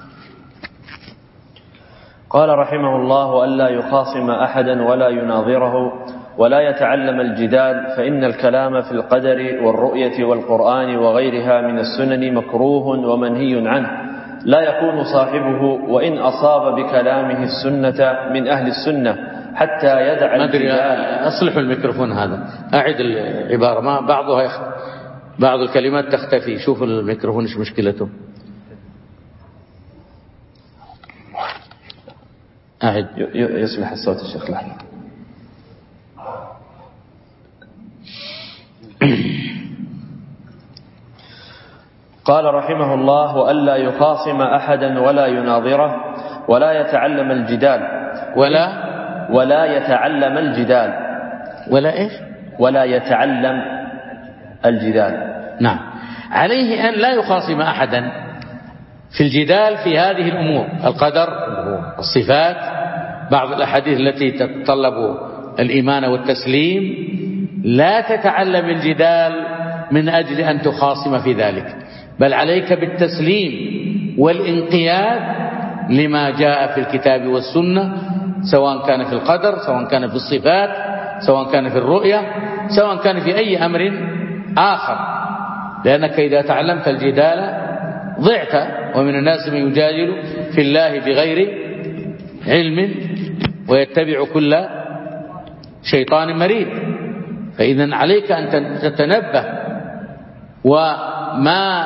قال رحمه الله: ألا يخاصم أحدا ولا يناظره ولا يتعلم الجدال، فإن الكلام في القدر والرؤية والقرآن وغيرها من السنن مكروه ومنهي عنه، لا يكون صاحبه وإن أصاب بكلامه السنة من أهل السنة حتى يدع الجدال. أصلحوا الميكروفون هذا، أعد العبارة، ما بعضها يخ... بعض الكلمات تختفي. شوفوا الميكروفون إيش مشكلته. أعد. يصلح الصوت الشيخ لحظة. قال رحمه الله: وألا يخاصم أحدا ولا يناظره ولا يتعلم الجدال ولا ولا يتعلم الجدال ولا إيش ولا يتعلم الجدال. نعم. عليه أن لا يخاصم أحدا في الجدال في هذه الأمور، القدر، الصفات، بعض الأحاديث التي تتطلب الإيمان والتسليم. لا تتعلم الجدال من أجل أن تخاصم في ذلك، بل عليك بالتسليم والانقياد لما جاء في الكتاب والسنة، سواء كان في القدر، سواء كان في الصفات، سواء كان في الرؤية، سواء كان في أي أمر آخر. لأنك إذا تعلمت الجدال ضعت. ومن الناس من يجادل في الله بغير علم ويتبع كل شيطان مريد. فإذا عليك أن تتنبه. وما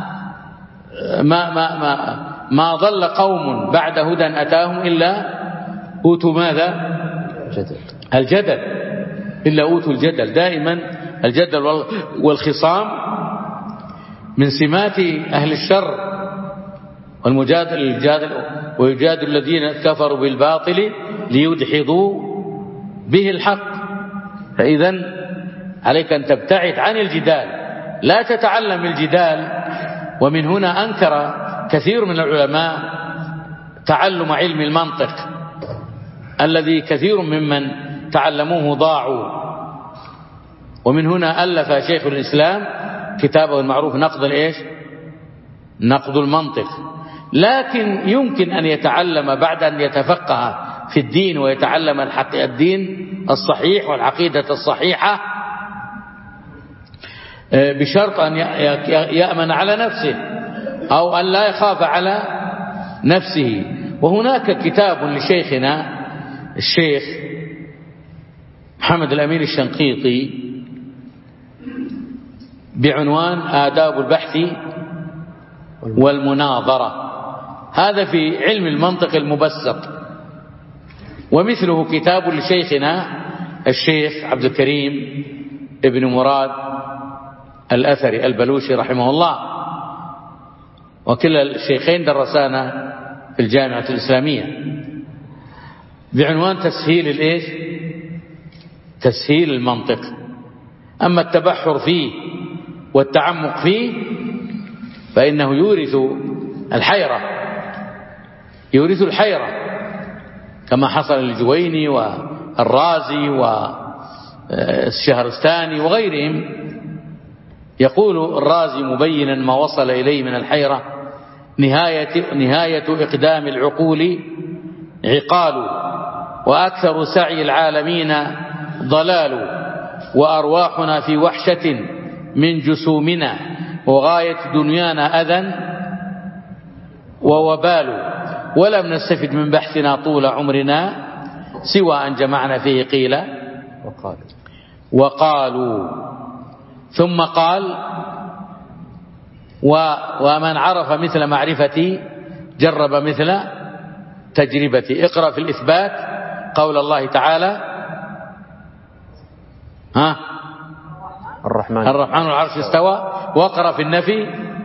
ما ما ما ما ضل قوم بعد هدى أتاهم إلا أوتوا ماذا؟ جدل. الجدل. إلا أوتوا الجدل. دائما الجدل والخصام من سمات أهل الشر، والمجادل الجادل ويجادل الذين كفروا بالباطل ليدحضوا به الحق. فإذا عليك أن تبتعد عن الجدال، لا تتعلم الجدال. ومن هنا أنكر كثير من العلماء تعلم علم المنطق الذي كثير ممن تعلموه ضاعوا. ومن هنا ألف شيخ الإسلام كتابه المعروف نقد الإيش؟ نقد المنطق. لكن يمكن أن يتعلم بعد أن يتفقه في الدين ويتعلم الدين الصحيح والعقيدة الصحيحة، بشرط أن يأمن على نفسه أو أن لا يخاف على نفسه. وهناك كتاب لشيخنا الشيخ محمد الأمين الشنقيطي بعنوان آداب البحث والمناظرة، هذا في علم المنطق المبسط. ومثله كتاب لشيخنا الشيخ عبد الكريم ابن مراد الأثري البلوشي رحمه الله، وكلا الشيخين درسانا في الجامعة الإسلامية، بعنوان تسهيل الإيش؟ تسهيل المنطق. أما التبحر فيه والتعمق فيه فإنه يورث الحيرة، يورث الحيرة كما حصل للجويني والرازي والشهرستاني وغيرهم. يقول الرازي مبينا ما وصل إليه من الحيرة: نهاية, نهاية إقدام العقول عقال، وأكثر سعي العالمين ضلال، وأرواحنا في وحشة من جسومنا، وغاية دنيانا أذى ووبال، ولم نستفد من بحثنا طول عمرنا سوى أن جمعنا فيه قيل وقالوا, وقالوا. ثم قال: ومن عرف مثل معرفتي جرب مثل تجربتي. اقرأ في الإثبات قول الله تعالى: ها الرحمن الرحمن العرش استوى. واقرأ في النفي: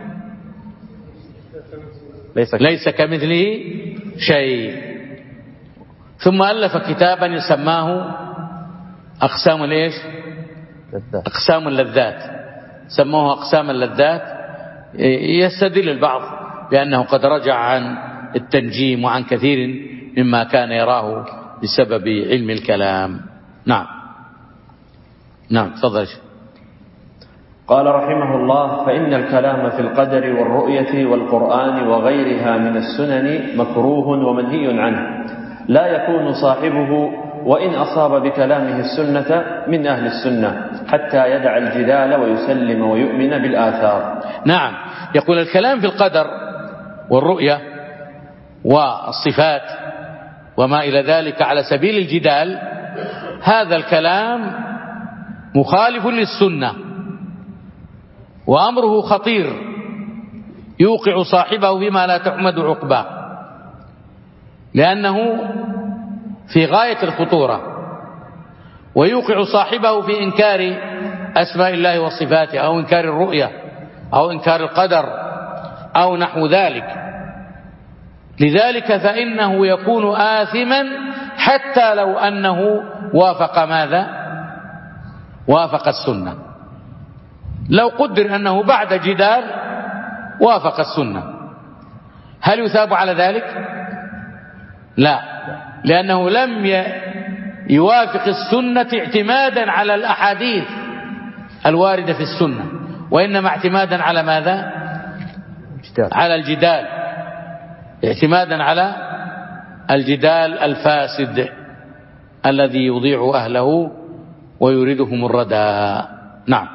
ليس, ليس كمثله شيء. ثم ألف كتابا يسماه أقسام الإيش؟ أقسام اللذات. سموه أقسام اللذات. يستدل البعض بأنه قد رجع عن التنجيم وعن كثير مما كان يراه بسبب علم الكلام. نعم نعم تفضل. قال رحمه الله: فإن الكلام في القدر والرؤية والقرآن وغيرها من السنن مكروه ومنهي عنه، لا يكون صاحبه وإن أصاب بكلامه السنة من أهل السنة حتى يدع الجدال ويسلم ويؤمن بالآثار. نعم، يقول الكلام في القدر والرؤية والصفات وما إلى ذلك على سبيل الجدال، هذا الكلام مخالف للسنة وأمره خطير، يوقع صاحبه بما لا تحمد عقباه، لأنه في غاية الخطورة، ويوقع صاحبه في إنكار أسماء الله وصفاته، أو إنكار الرؤية، أو إنكار القدر، أو نحو ذلك. لذلك فإنه يكون آثما حتى لو أنه وافق ماذا؟ وافق السنة. لو قدر أنه بعد جدال وافق السنة، هل يثاب على ذلك؟ لا، لأنه لم يوافق السنة اعتمادا على الأحاديث الواردة في السنة، وإنما اعتمادا على ماذا؟ على الجدال، اعتمادا على الجدال الفاسد الذي يضيع أهله ويريدهم الردى. نعم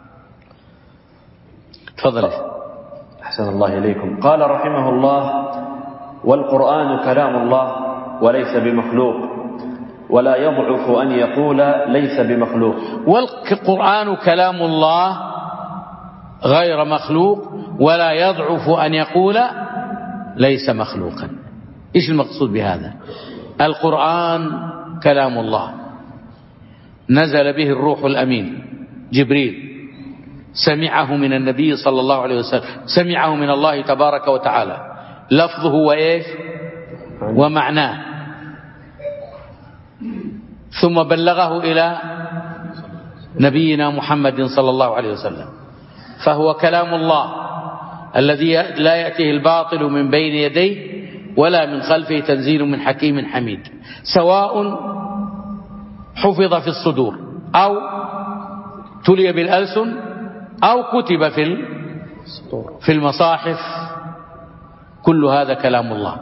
تفضل. أحسن الله إليكم. قال رحمه الله: والقرآن كلام الله وليس بمخلوق، ولا يضعف أن يقول ليس بمخلوق. والقرآن كلام الله غير مخلوق، ولا يضعف أن يقول ليس مخلوقا. إيش المقصود بهذا؟ القرآن كلام الله، نزل به الروح الأمين جبريل، سمعه من النبي صلى الله عليه وسلم، سمعه من الله تبارك وتعالى، لفظه وإيش ومعناه، ثم بلغه إلى نبينا محمد صلى الله عليه وسلم، فهو كلام الله الذي لا يأتيه الباطل من بين يديه ولا من خلفه، تنزيل من حكيم حميد، سواء حفظ في الصدور أو تلي بالألسن أو كتب في في المصاحف، كل هذا كلام الله.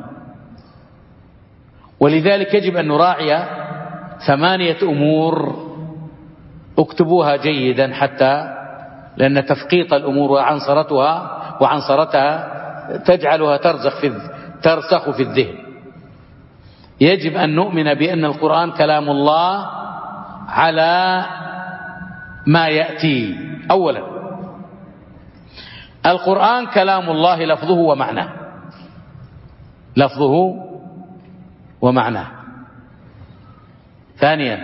ولذلك يجب أن نراعي ثمانية أمور، اكتبوها جيدا، حتى لأن تفقيط الأمور وعنصرتها وعنصرتها تجعلها ترسخ في ترسخ في الذهن. يجب أن نؤمن بأن القرآن كلام الله على ما يأتي. أولا، القرآن كلام الله لفظه ومعناه، لفظه ومعناه. ثانيا،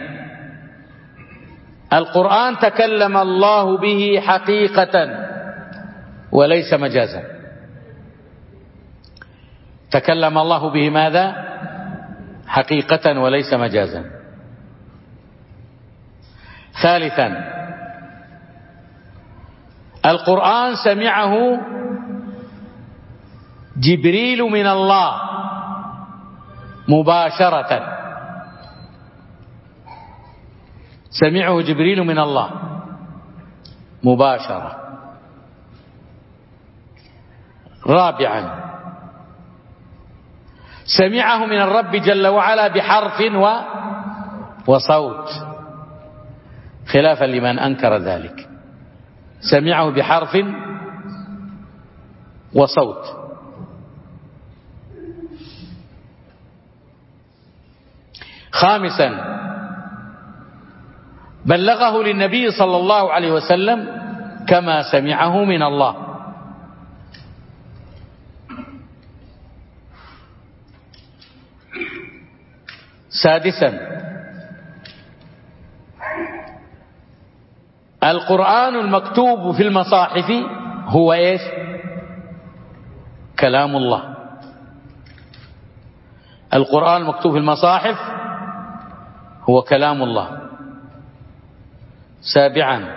القرآن تكلم الله به حقيقة وليس مجازا. تكلم الله به ماذا؟ حقيقة وليس مجازا. ثالثا، القرآن سمعه جبريل من الله مباشرة، سمعه جبريل من الله مباشرة. رابعا، سمعه من الرب جل وعلا بحرف و وصوت، خلافا لمن أنكر ذلك. سمعه بحرف وصوت. خامسا بلغه للنبي صلى الله عليه وسلم كما سمعه من الله. سادسا القرآن المكتوب في المصاحف هو ايش؟ كلام الله. القرآن المكتوب في المصاحف هو كلام الله. سابعا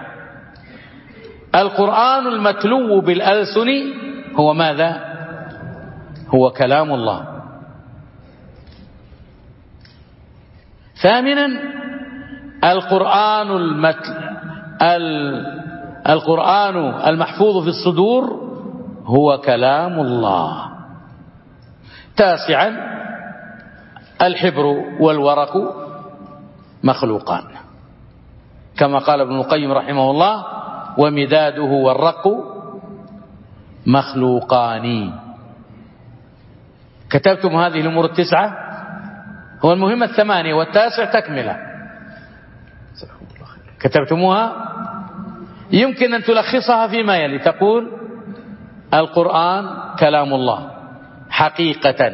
القرآن المتلو بالألسن هو ماذا؟ هو كلام الله. ثامنا القرآن المتل القرآن المحفوظ في الصدور هو كلام الله. تاسعا الحبر والورق مخلوقان، كما قال ابن القيم رحمه الله: ومداده والرق مخلوقان. كتبتم هذه الأمور التسعة، هو المهمة الثمانية والتاسع تكملة. كتبتموها؟ يمكن أن تلخصها فيما يلي، تقول: القرآن كلام الله حقيقة،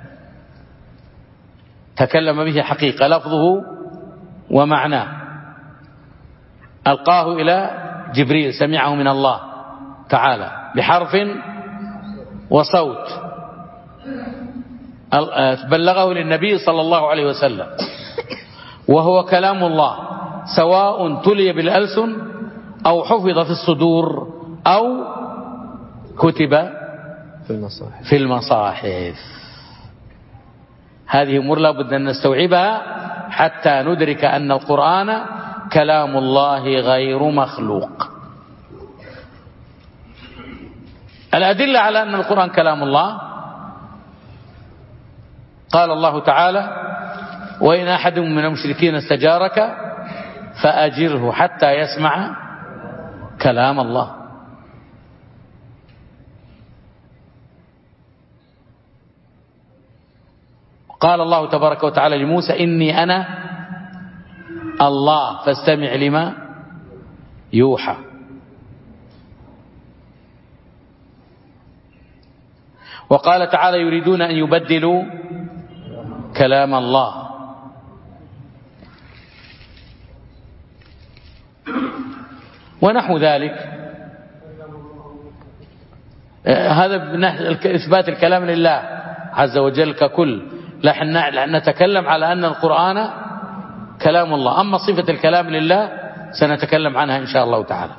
تكلم به حقيقة، لفظه ومعناه، ألقاه إلى جبريل، سمعه من الله تعالى بحرف وصوت، بلغه للنبي صلى الله عليه وسلم، وهو كلام الله سواء تلي بالألسن أو حفظ في الصدور أو كتب في المصاحف, في المصاحف. هذه أمور لا بد أن نستوعبها حتى ندرك أن القرآن كلام الله غير مخلوق. الأدلة على أن القرآن كلام الله: قال الله تعالى: وإن أحد من المشركين استجارك فأجره حتى يسمع كلام الله. قال الله تبارك وتعالى لموسى: إني أنا الله فاستمع لما يوحى. وقال تعالى: يريدون أن يبدلوا كلام الله. ونحو ذلك. هذا من إثبات الكلام لله عز وجل ككل. لا نتكلم على أن القرآن كلام الله. أما صفة الكلام لله سنتكلم عنها إن شاء الله تعالى.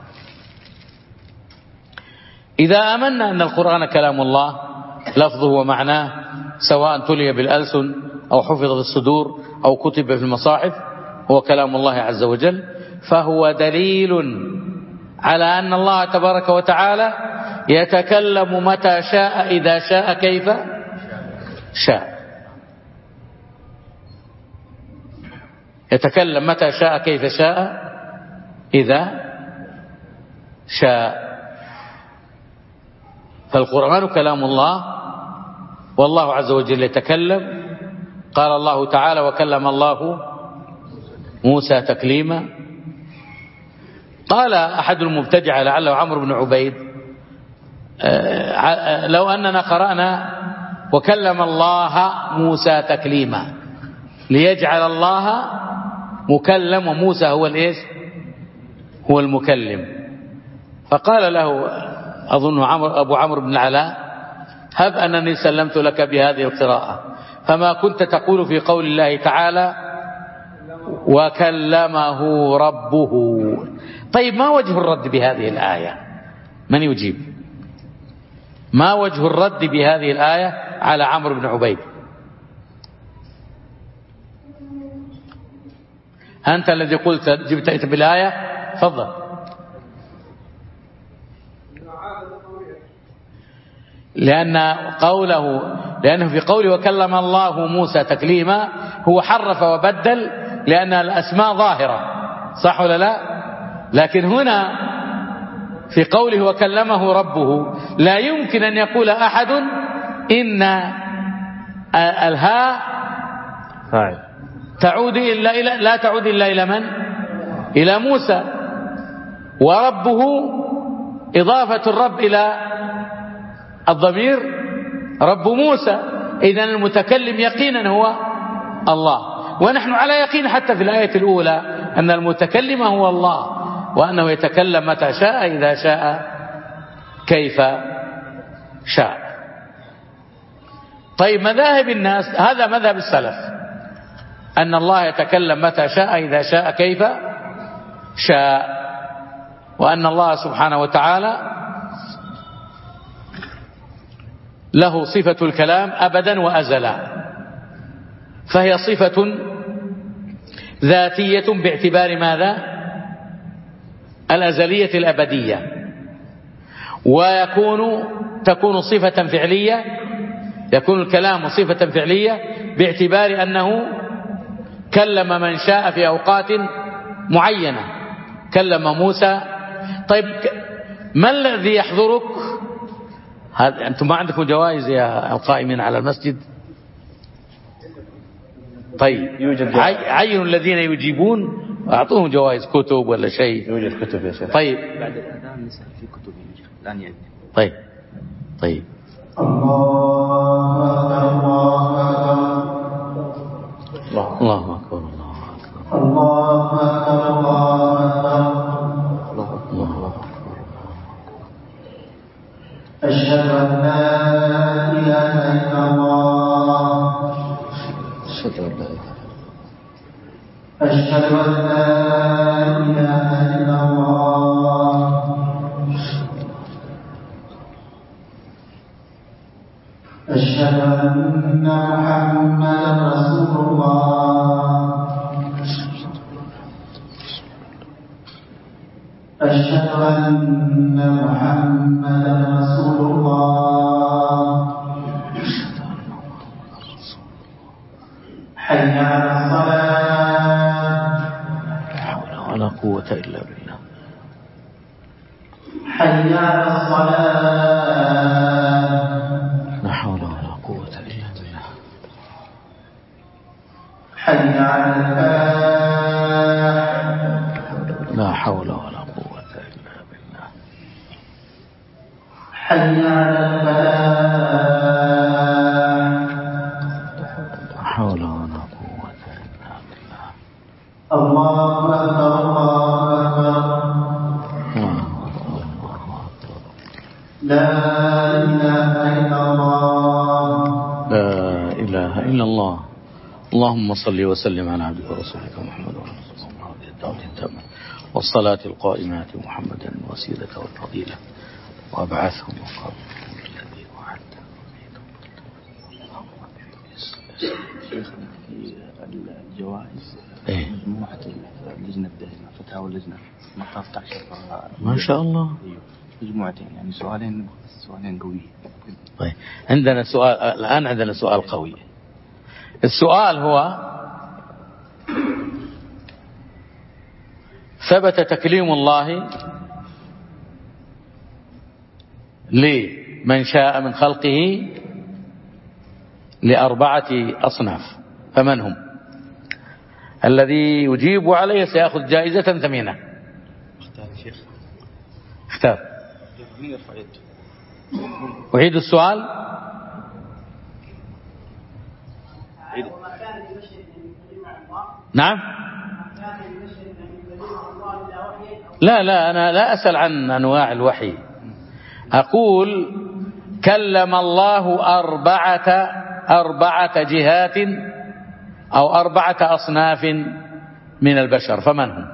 إذا آمنا أن القرآن كلام الله لفظه ومعناه سواء تلي بالألسن أو حفظ في الصدور أو كتب في المصاحف، هو كلام الله عز وجل، فهو دليل على أن الله تبارك وتعالى يتكلم متى شاء إذا شاء كيف شاء. يتكلم متى شاء كيف شاء إذا شاء. فالقرآن كلام الله، والله عز وجل يتكلم. قال الله تعالى: وكلم الله موسى تكليما. قال أحد المبتدعة لعله عمرو بن عبيد: لو أننا قرأنا وكلم الله موسى تكليما ليجعل الله مكلم وموسى هو الإيش؟ هو المكلم. فقال له أظن عمر أبو عمرو بن العلاء: هب أنني سلمت لك بهذه القراءة، فما كنت تقول في قول الله تعالى: وكلمه ربه. طيب ما وجه الرد بهذه الآية؟ من يجيب؟ ما وجه الرد بهذه الآية على عمرو بن عبيد؟ أنت الذي قلت جبت بالآية، تفضل. لأن قوله لأنه في قوله وكلم الله موسى تكليما هو حرف وبدل لأن الأسماء ظاهرة، صح ولا لا؟ لكن هنا في قوله وكلمه ربه لا يمكن أن يقول أحد إن الهاء تعود إلا إلى لا تعود إلا إلى من؟ إلى موسى، وربه إضافة الرب إلى الضمير رب موسى، إذن المتكلم يقينا هو الله، ونحن على يقين حتى في الآية الأولى أن المتكلم هو الله، وأنه يتكلم متى شاء إذا شاء كيف شاء. طيب مذاهب الناس، هذا مذهب السلف أن الله يتكلم متى شاء إذا شاء كيف شاء، وأن الله سبحانه وتعالى له صفة الكلام أبدا وأزلا، فهي صفة ذاتية باعتبار ماذا؟ الأزلية الأبدية، ويكون تكون صفة فعلية، يكون الكلام صفة فعلية باعتبار أنه كلم من شاء في أوقات معينة، كلم موسى. طيب ما الذي يحضرك؟ هذا أنتم ما عندكم جوائز يا القائمين على المسجد؟ طيب يوجد عينوا الذين يجيبون أعطوهم جوائز كتب ولا شيء. يوجد كتب يا شيخ. طيب بعد الأذان نسأل في كتب الآن يعني. طيب طيب الله الله أكبر الله أكبر الله أكبر الله أكبر. أشهد أن لا إله إلا الله أشهد أن لا إله أشهد أن لا إله إلا الله أشهد أن محمدا رسول الله أشهد أن محمدا رسول الله حي على الصلاة ولا قوة إلا بالله. حي على الصلاة لا حول ولا قوة إلا بالله. حي على الفلاح لا حول ولا قوة إلا بالله. حي على الفلاح لا حول ولا قوة إلا بالله. الله أكبر الله أكبر لا إله إلا الله لا إله إلا الله. اللهم صل وسلم على عبدك ورسولك محمد وعلى آله وصحبه الدعوة التامة والصلاة القائمة محمدا الوسيلة والفضيلة وأبعثه مقام الذي وعدته. شيخنا في الجوائز إيه؟ مجموعة اللجنة الدائمة فتاوى اللجنة مقطع ستة عشر ما شاء الله. مجموعتين يعني سؤالين سؤالين قوية. طيب عندنا سؤال الآن، عندنا سؤال قوي. السؤال هو ثبت تكليم الله لمن شاء من خلقه لأربعة أصناف، فمن هم؟ الذي يجيب عليه سيأخذ جائزة ثمينة. اختار شيخ. اختار. مين يرفع يده؟ أعيد السؤال. نعم. لا لا أنا لا أسأل عن أنواع الوحي، أقول كلم الله أربعة أربعة جهات أو أربعة أصناف من البشر، فمن هم؟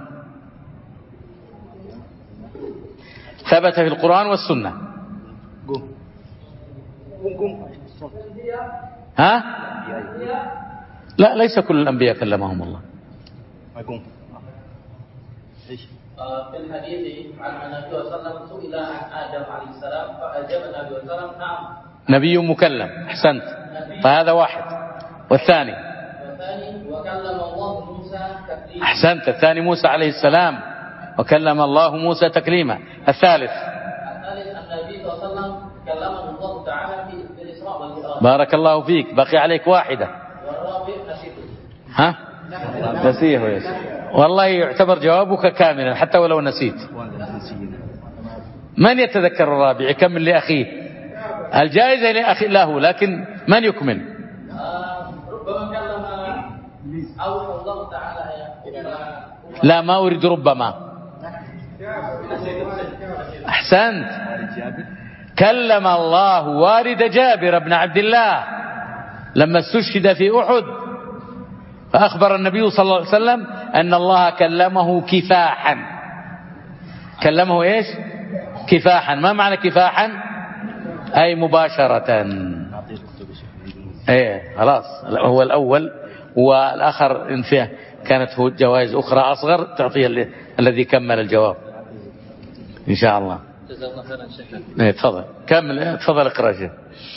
ثبت في القرآن والسنة. ها؟ لا ليس كل الأنبياء كلمهم الله. في الحديث عن النبي صلى الله عليه وسلم سئل عن آدم عليه السلام فأجاب النبي صلى الله عليه وسلم نعم نبي مكلم. أحسنت. فهذا واحد. والثاني والثاني وكلم الله موسى تكليما. أحسنت. الثاني موسى عليه السلام وكلم الله موسى تكليما. الثالث الثالث أن النبي صلى الله عليه وسلم كلمه الله تعالى في الإسراء والمعراج. بارك الله فيك. بقي عليك واحدة. والرابع نسيته. ها نسيه يا شيخ. والله يعتبر جوابك كاملا حتى ولو نسيت. من يتذكر الرابع؟ يكمل لأخيه. الجائزة لأخي له، لكن من يكمل؟ آه ربما كلم أوحى الله تعالى. لا ما أريد ربما. أحسنت. كلم الله والد جابر بن عبد الله لما استشهد في أحد، فأخبر النبي صلى الله عليه وسلم أن الله كلمه كفاحا. كلمه إيش؟ كفاحا. ما معنى كفاحا؟ أي مباشرة. إيه خلاص. هو الأول والآخر إن فيه كانت هو جوائز أخرى أصغر تعطيها الذي كمل الجواب إن شاء الله. جزاكم خيرا شيخنا. إيه تفضل كمل. تفضل اقرأ شيء.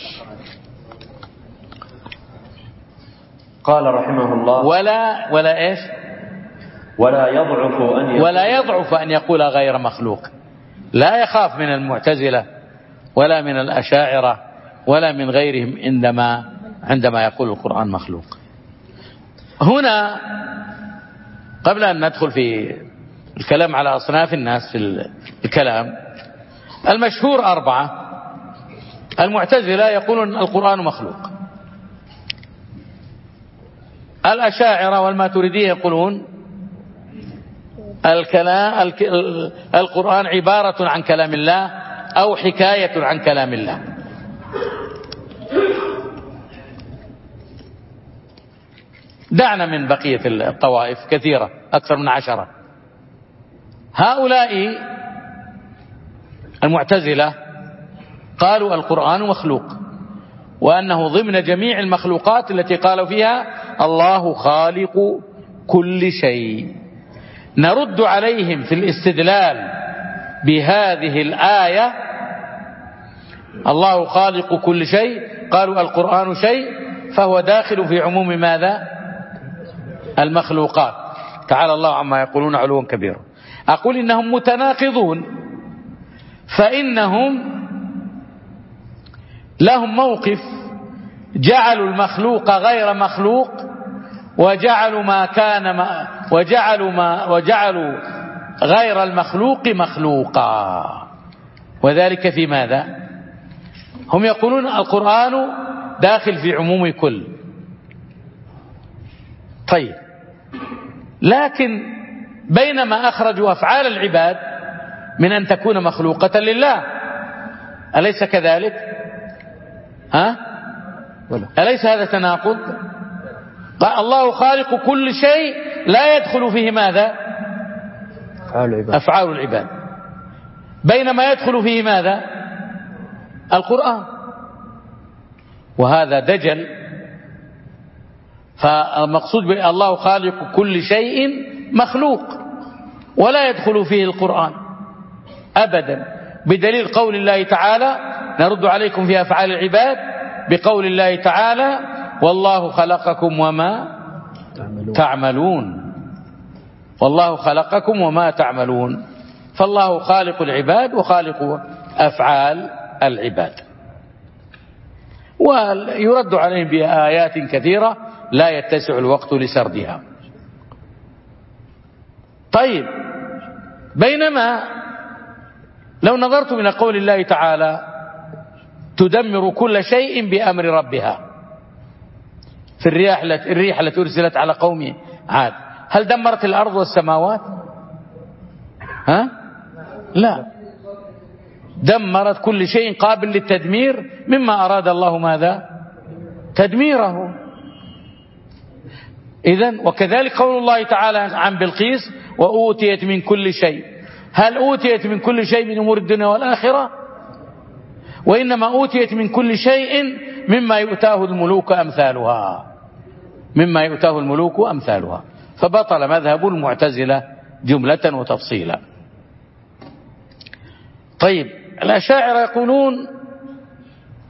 قال رحمه الله: ولا ولا إيش؟ ولا يضعف أن يقول ولا يضعف أن يقول غير مخلوق. لا يخاف من المعتزلة ولا من الأشاعرة ولا من غيرهم عندما عندما يقول القرآن مخلوق. هنا قبل أن ندخل في الكلام على أصناف الناس في الكلام، المشهور أربعة. المعتزلة يقولون القرآن مخلوق. الأشاعرة والماتريدية يقولون الكلام القرآن عبارة عن كلام الله أو حكاية عن كلام الله. دعنا من بقية الطوائف كثيرة أكثر من عشرة. هؤلاء المعتزلة قالوا القرآن مخلوق، وأنه ضمن جميع المخلوقات التي قالوا فيها الله خالق كل شيء. نرد عليهم في الاستدلال بهذه الآية الله خالق كل شيء، قالوا القرآن شيء، فهو داخل في عموم ماذا؟ المخلوقات. تعالى الله عما يقولون علوا كبيرا. أقول إنهم متناقضون، فإنهم لهم موقف جعلوا المخلوق غير مخلوق، وجعلوا ما كان ما وجعلوا ما وجعلوا غير المخلوق مخلوقا. وذلك في ماذا؟ هم يقولون القرآن داخل في عموم كل. طيب، لكن بينما أخرجوا أفعال العباد من أن تكون مخلوقة لله، أليس كذلك؟ ها؟ أليس هذا تناقض؟ الله خالق كل شيء لا يدخل فيه ماذا؟ أفعال العباد. أفعال العباد. بينما يدخل فيه ماذا؟ القرآن. وهذا دجل. فالمقصود بالله خالق كل شيء مخلوق ولا يدخل فيه القرآن أبدا، بدليل قول الله تعالى نرد عليكم في أفعال العباد بقول الله تعالى والله خلقكم وما تعملون. والله خلقكم وما تعملون. فالله خالق العباد وخالق أفعال العباد. ويرد عليهم بآيات كثيرة لا يتسع الوقت لسردها. طيب، بينما لو نظرت من قول الله تعالى تدمر كل شيء بأمر ربها في الرياح الريح التي أرسلت على قوم عاد، هل دمرت الأرض والسماوات؟ ها؟ لا، دمرت كل شيء قابل للتدمير مما أراد الله ماذا؟ تدميره. إذن وكذلك قول الله تعالى عن بلقيس وأوتيت من كل شيء. هل أوتيت من كل شيء من أمور الدنيا والآخرة؟ وإنما أوتيت من كل شيء مما يؤتاه الملوك أمثالها مما يؤتاه الملوك أمثالها. فبطل مذهب المعتزلة جملة وتفصيلا. طيب، الأشاعرة يقولون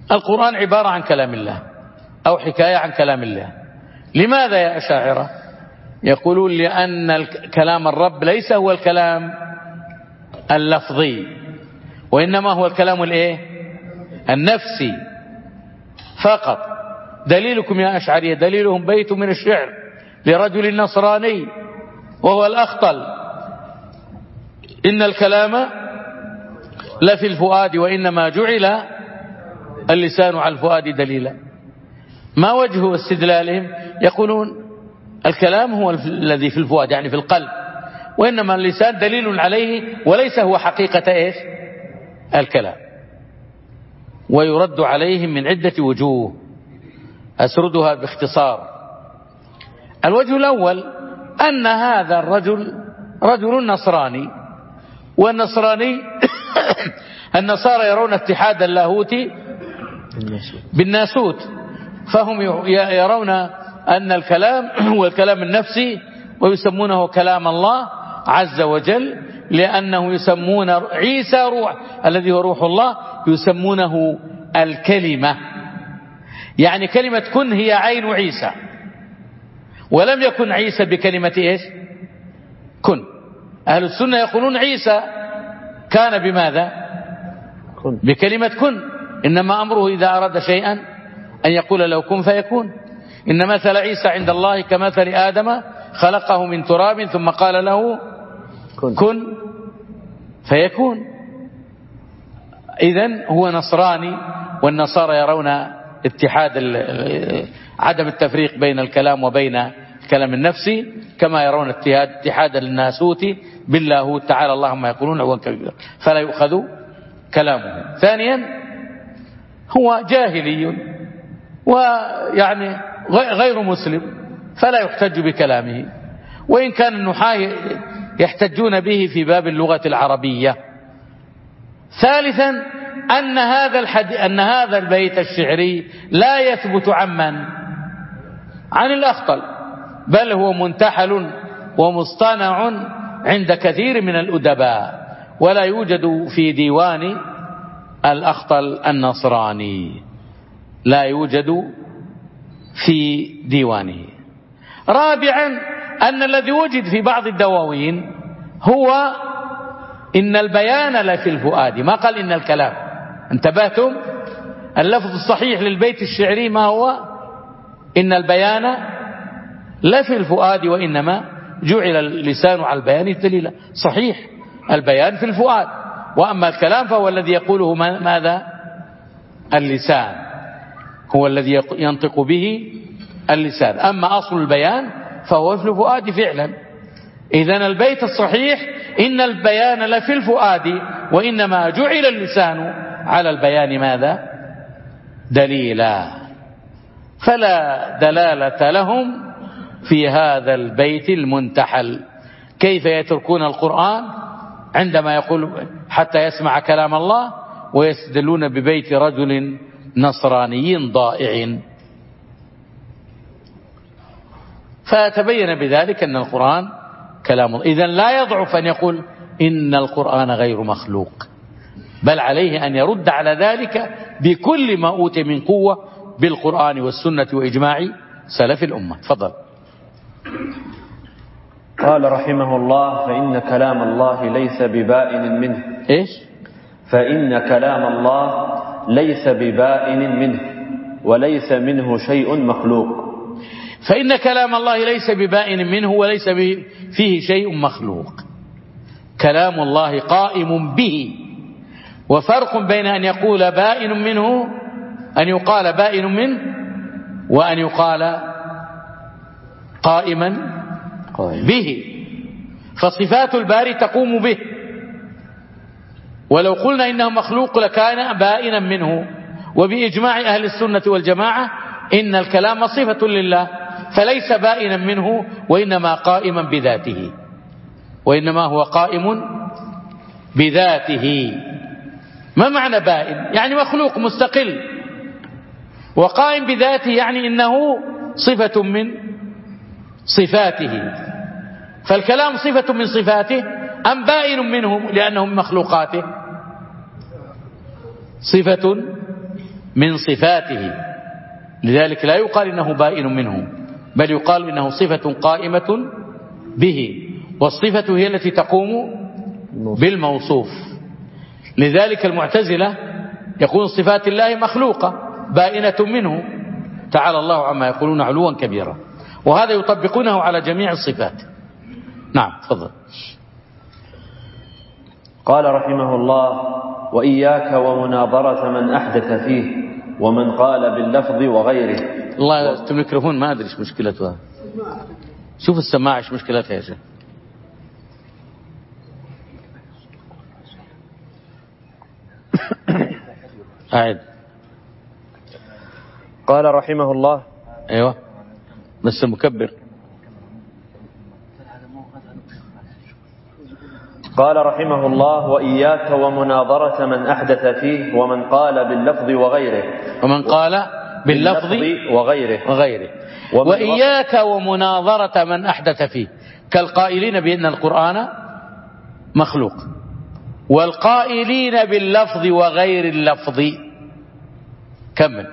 القرآن عبارة عن كلام الله أو حكاية عن كلام الله. لماذا يا أشاعرة؟ يقولون لأن كلام الرب ليس هو الكلام اللفظي، وإنما هو الكلام الايه النفسي فقط. دليلكم يا أشعرية دليلهم بيت من الشعر لرجل نصراني وهو الأخطل: إن الكلام لفي الفؤاد وإنما جعل اللسان على الفؤاد دليلا. ما وجه استدلالهم؟ يقولون الكلام هو الذي في الفؤاد يعني في القلب، وإنما اللسان دليل عليه وليس هو حقيقة إيش الكلام. ويرد عليهم من عدة وجوه أسردها باختصار. الوجه الأول أن هذا الرجل رجل نصراني، والنصراني النصارى يرون اتحاد اللاهوت بالناسوت، فهم يرون أن الكلام هو الكلام النفسي ويسمونه كلام الله عز وجل، لأنه يسمون عيسى روح الذي هو روح الله يسمونه الكلمة، يعني كلمة كن هي عين عيسى، ولم يكن عيسى بكلمة إيش كن. أهل السنة يقولون عيسى كان بماذا بكلمة كن، إنما أمره إذا أراد شيئا أن يقول له كن فيكون. إن مثل عيسى عند الله كمثل آدم خلقه من تراب ثم قال له كن فيكون. إذن هو نصراني، والنصارى يرون اتحاد عدم التفريق بين الكلام وبين الكلام النفسي، كما يرون اتحاد اتحاد الناسوت باللاهوت تعالى اللهم يقولون هو كبير، فلا يؤخذ كلامه. ثانيا هو جاهلي ويعني غير مسلم، فلا يحتج بكلامه، وإن كان النحاة يحتجون به في باب اللغة العربية. ثالثا أن هذا الحد... أن هذا البيت الشعري لا يثبت عمن عن الأخطل، بل هو منتحل ومصطنع عند كثير من الأدباء، ولا يوجد في ديوان الأخطل النصراني، لا يوجد في ديوانه. رابعا أن الذي وجد في بعض الدواوين هو إن البيان لفي الفؤاد، ما قال إن الكلام. انتبهتم؟ اللفظ الصحيح للبيت الشعري ما هو؟ إن البيان لفي الفؤاد وإنما جعل اللسان على البيان دليلا. صحيح، البيان في الفؤاد، وأما الكلام فهو الذي يقوله ماذا؟ اللسان، هو الذي ينطق به اللسان. أما أصل البيان فهو في الفؤاد فعلا. إذن البيت الصحيح إن البيان لفي الفؤاد وإنما جعل اللسان على البيان ماذا؟ دليلا. فلا دلالة لهم في هذا البيت المنتحل. كيف يتركون القرآن عندما يقول حتى يسمع كلام الله، ويستدلون ببيت رجل نصراني ضائع؟ فتبين بذلك أن القرآن كلام الله. إذن لا يضعف أن يقول إن القرآن غير مخلوق، بل عليه أن يرد على ذلك بكل ما أوتي من قوة بالقرآن والسنة وإجماع سلف الأمة. تفضل. قال رحمه الله: فإن كلام الله ليس ببائن منه. إيش؟ فإن كلام الله ليس ببائن منه وليس منه شيء مخلوق. فإن كلام الله ليس ببائن منه وليس فيه شيء مخلوق. كلام الله قائم به، وفرق بين أن يقول بائن منه، أن يقال بائن منه، وأن يقال قائما به. فصفات الباري تقوم به، ولو قلنا إنه مخلوق لكان بائنا منه. وبإجماع أهل السنة والجماعة إن الكلام صفة لله، فليس بائنا منه وإنما قائما بذاته، وإنما هو قائم بذاته. ما معنى بائن؟ يعني مخلوق مستقل، وقائم بذاته يعني إنه صفة من صفاته. فالكلام صفة من صفاته أم بائن منه لأنه من مخلوقاته؟ صفة من صفاته، لذلك لا يقال إنه بائن منه، بل يقال إنه صفة قائمة به، والصفة هي التي تقوم بالموصوف. لذلك المعتزلة يقول صفات الله مخلوقة بائنة منه، تعالى الله عما يقولون علوا كبيرا، وهذا يطبقونه على جميع الصفات. نعم تفضل. قال رحمه الله: وإياك ومناظرة من أحدث فيه ومن قال باللفظ وغيره. الله الميكروفون ما أدري إيش مشكلتها، شوف السماعة إيش مشكلتها يا شيخ. أعد. قال رحمه الله: أيوة بس مكبر. قال رحمه الله: وإياك ومناظرة من أحدث فيه ومن قال باللفظ وغيره. ومن قال باللفظ وغيره وغيره. وإياك ومناظرة من أحدث فيه، كالقائلين بأن القرآن مخلوق، والقائلين باللفظ وغير اللفظ. كمل.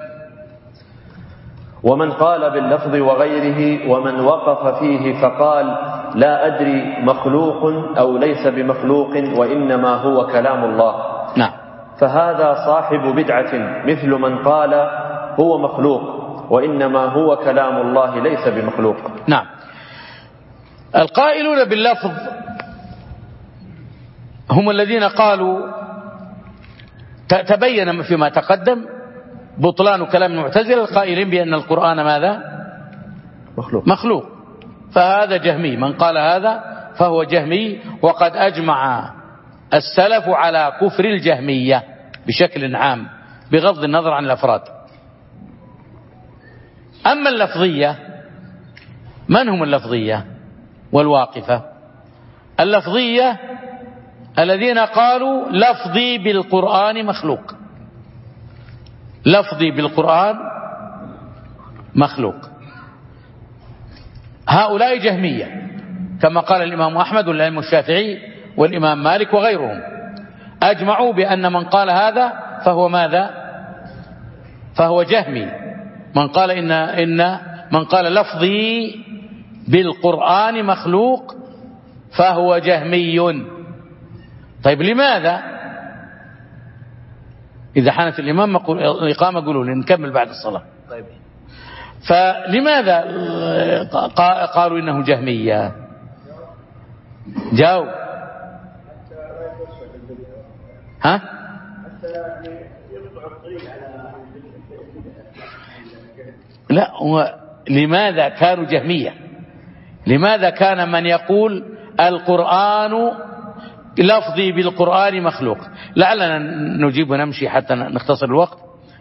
ومن قال باللفظ وغيره ومن وقف فيه فقال لا أدري مخلوق أو ليس بمخلوق وإنما هو كلام الله. نعم. فهذا صاحب بدعة مثل من قال هو مخلوق وإنما هو كلام الله ليس بمخلوق. نعم. القائلون باللفظ هم الذين قالوا، تبين فيما تقدم بطلان كلام المعتزلة القائلين بأن القرآن ماذا؟ مخلوق. مخلوق. فهذا جهمي، من قال هذا فهو جهمي، وقد أجمع السلف على كفر الجهمية بشكل عام بغض النظر عن الأفراد. أما اللفظية، من هم اللفظية والواقفة؟ اللفظية الذين قالوا لفظي بالقرآن مخلوق، لفظي بالقرآن مخلوق، هؤلاء جهمية، كما قال الإمام أحمد والإمام الشافعي والإمام مالك وغيرهم، أجمعوا بأن من قال هذا فهو ماذا؟ فهو جهمي. من قال إن, إن من قال لفظي بالقرآن مخلوق فهو جهمي. طيب لماذا؟ إذا حانت الإمام الإقامة قولوا لي نكمل بعد الصلاة. طيب. فلماذا قالوا إنه جهمية؟ جاوب. ها؟ لا، لماذا كانوا جهمية؟ لماذا كان من يقول القرآن لفظي بالقرآن مخلوق؟ لعلنا نجيب ونمشي حتى نختصر الوقت.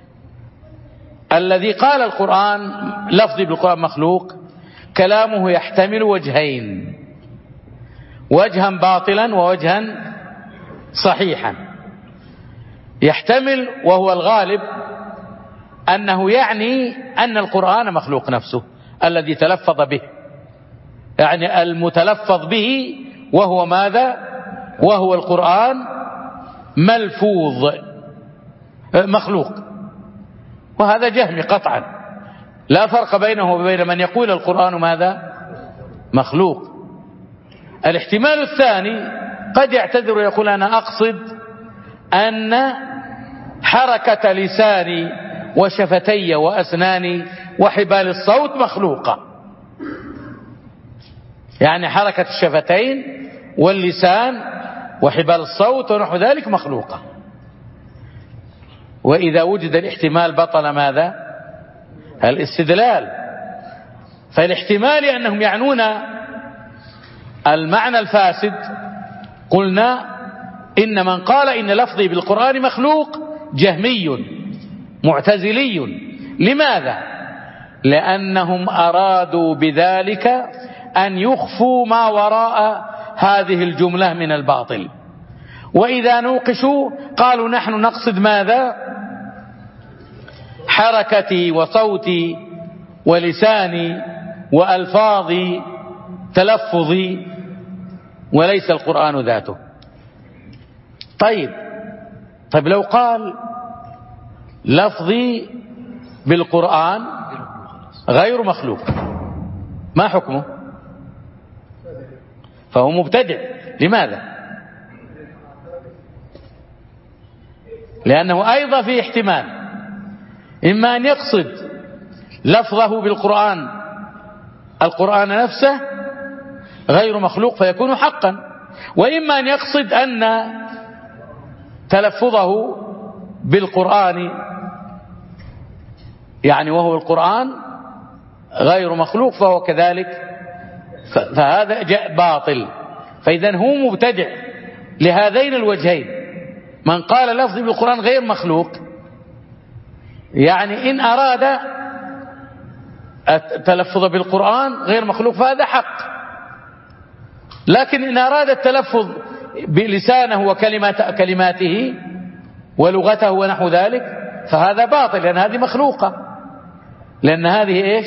الذي قال القرآن لفظي بالقرآن مخلوق كلامه يحتمل وجهين، وجها باطلا ووجها صحيحا. يحتمل وهو الغالب أنه يعني أن القرآن مخلوق نفسه الذي تلفظ به، يعني المتلفظ به وهو ماذا؟ وهو القرآن ملفوظ مخلوق، وهذا جهمي قطعا، لا فرق بينه وبين من يقول القرآن ماذا؟ مخلوق. الاحتمال الثاني قد يعتذر ويقول أنا أقصد أن حركة لساني وشفتي وأسناني وحبال الصوت مخلوقة، يعني حركة الشفتين واللسان وحبال الصوت ونحو ذلك مخلوقة. وإذا وجد الاحتمال بطل ماذا؟ الاستدلال. فالاحتمال أنهم يعنون المعنى الفاسد، قلنا إن من قال إن لفظي بالقرآن مخلوق جهمي معتزلي. لماذا؟ لأنهم أرادوا بذلك أن يخفوا ما وراء هذه الجملة من الباطل، وإذا نوقشوا قالوا نحن نقصد ماذا؟ حركتي وصوتي ولساني وألفاظي تلفظي وليس القرآن ذاته. طيب طيب لو قال لفظي بالقرآن غير مخلوق، ما حكمه؟ فهو مبتدع. لماذا؟ لأنه أيضا في احتمال، إما أن يقصد لفظه بالقرآن القرآن نفسه غير مخلوق فيكون حقا، وإما أن يقصد أن تلفظه بالقرآن يعني وهو القرآن غير مخلوق فهو كذلك، فهذا جاء باطل. فإذا هو مبتدع لهذين الوجهين. من قال لفظي بالقرآن غير مخلوق يعني إن أراد التلفظ بالقرآن غير مخلوق فهذا حق، لكن إن أراد التلفظ بلسانه وكلمات كلماته ولغته ونحو ذلك فهذا باطل، لأن هذه مخلوقة، لأن هذه إيش؟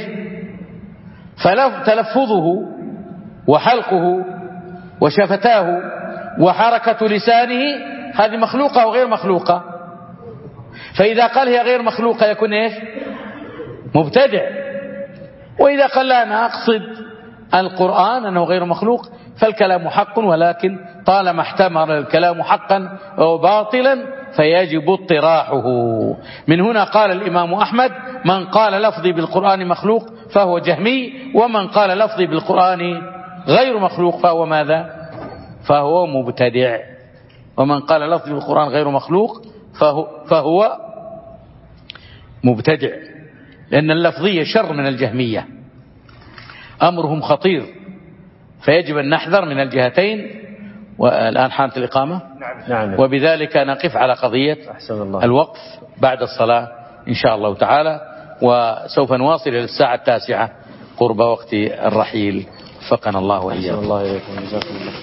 فتلفظه وحلقه وشفتاه وحركة لسانه هذه مخلوقة وغير مخلوقة. فإذا قال هي غير مخلوقة يكون إيش؟ مبتدع. وإذا قال لا أنا أقصد القرآن أنه غير مخلوق فالكلام حق، ولكن طالما احتمل الكلام حقا أو باطلا فيجب اطراحه. من هنا قال الإمام أحمد من قال لفظي بالقرآن مخلوق فهو جهمي، ومن قال لفظي بالقرآن غير مخلوق فهو ماذا؟ فهو مبتدع. ومن قال لفظي بالقرآن غير مخلوق فهو, فهو مبتدع، لأن اللفظية شر من الجهمية، أمرهم خطير، فيجب أن نحذر من الجهتين. والآن حانت الإقامة. نعم. وبذلك نقف على قضية أحسن الله. الوقف بعد الصلاة إن شاء الله تعالى، وسوف نواصل إلى الساعة التاسعة قرب وقت الرحيل. وفقنا الله وإياكم. الله إليكم. جزاكم الله.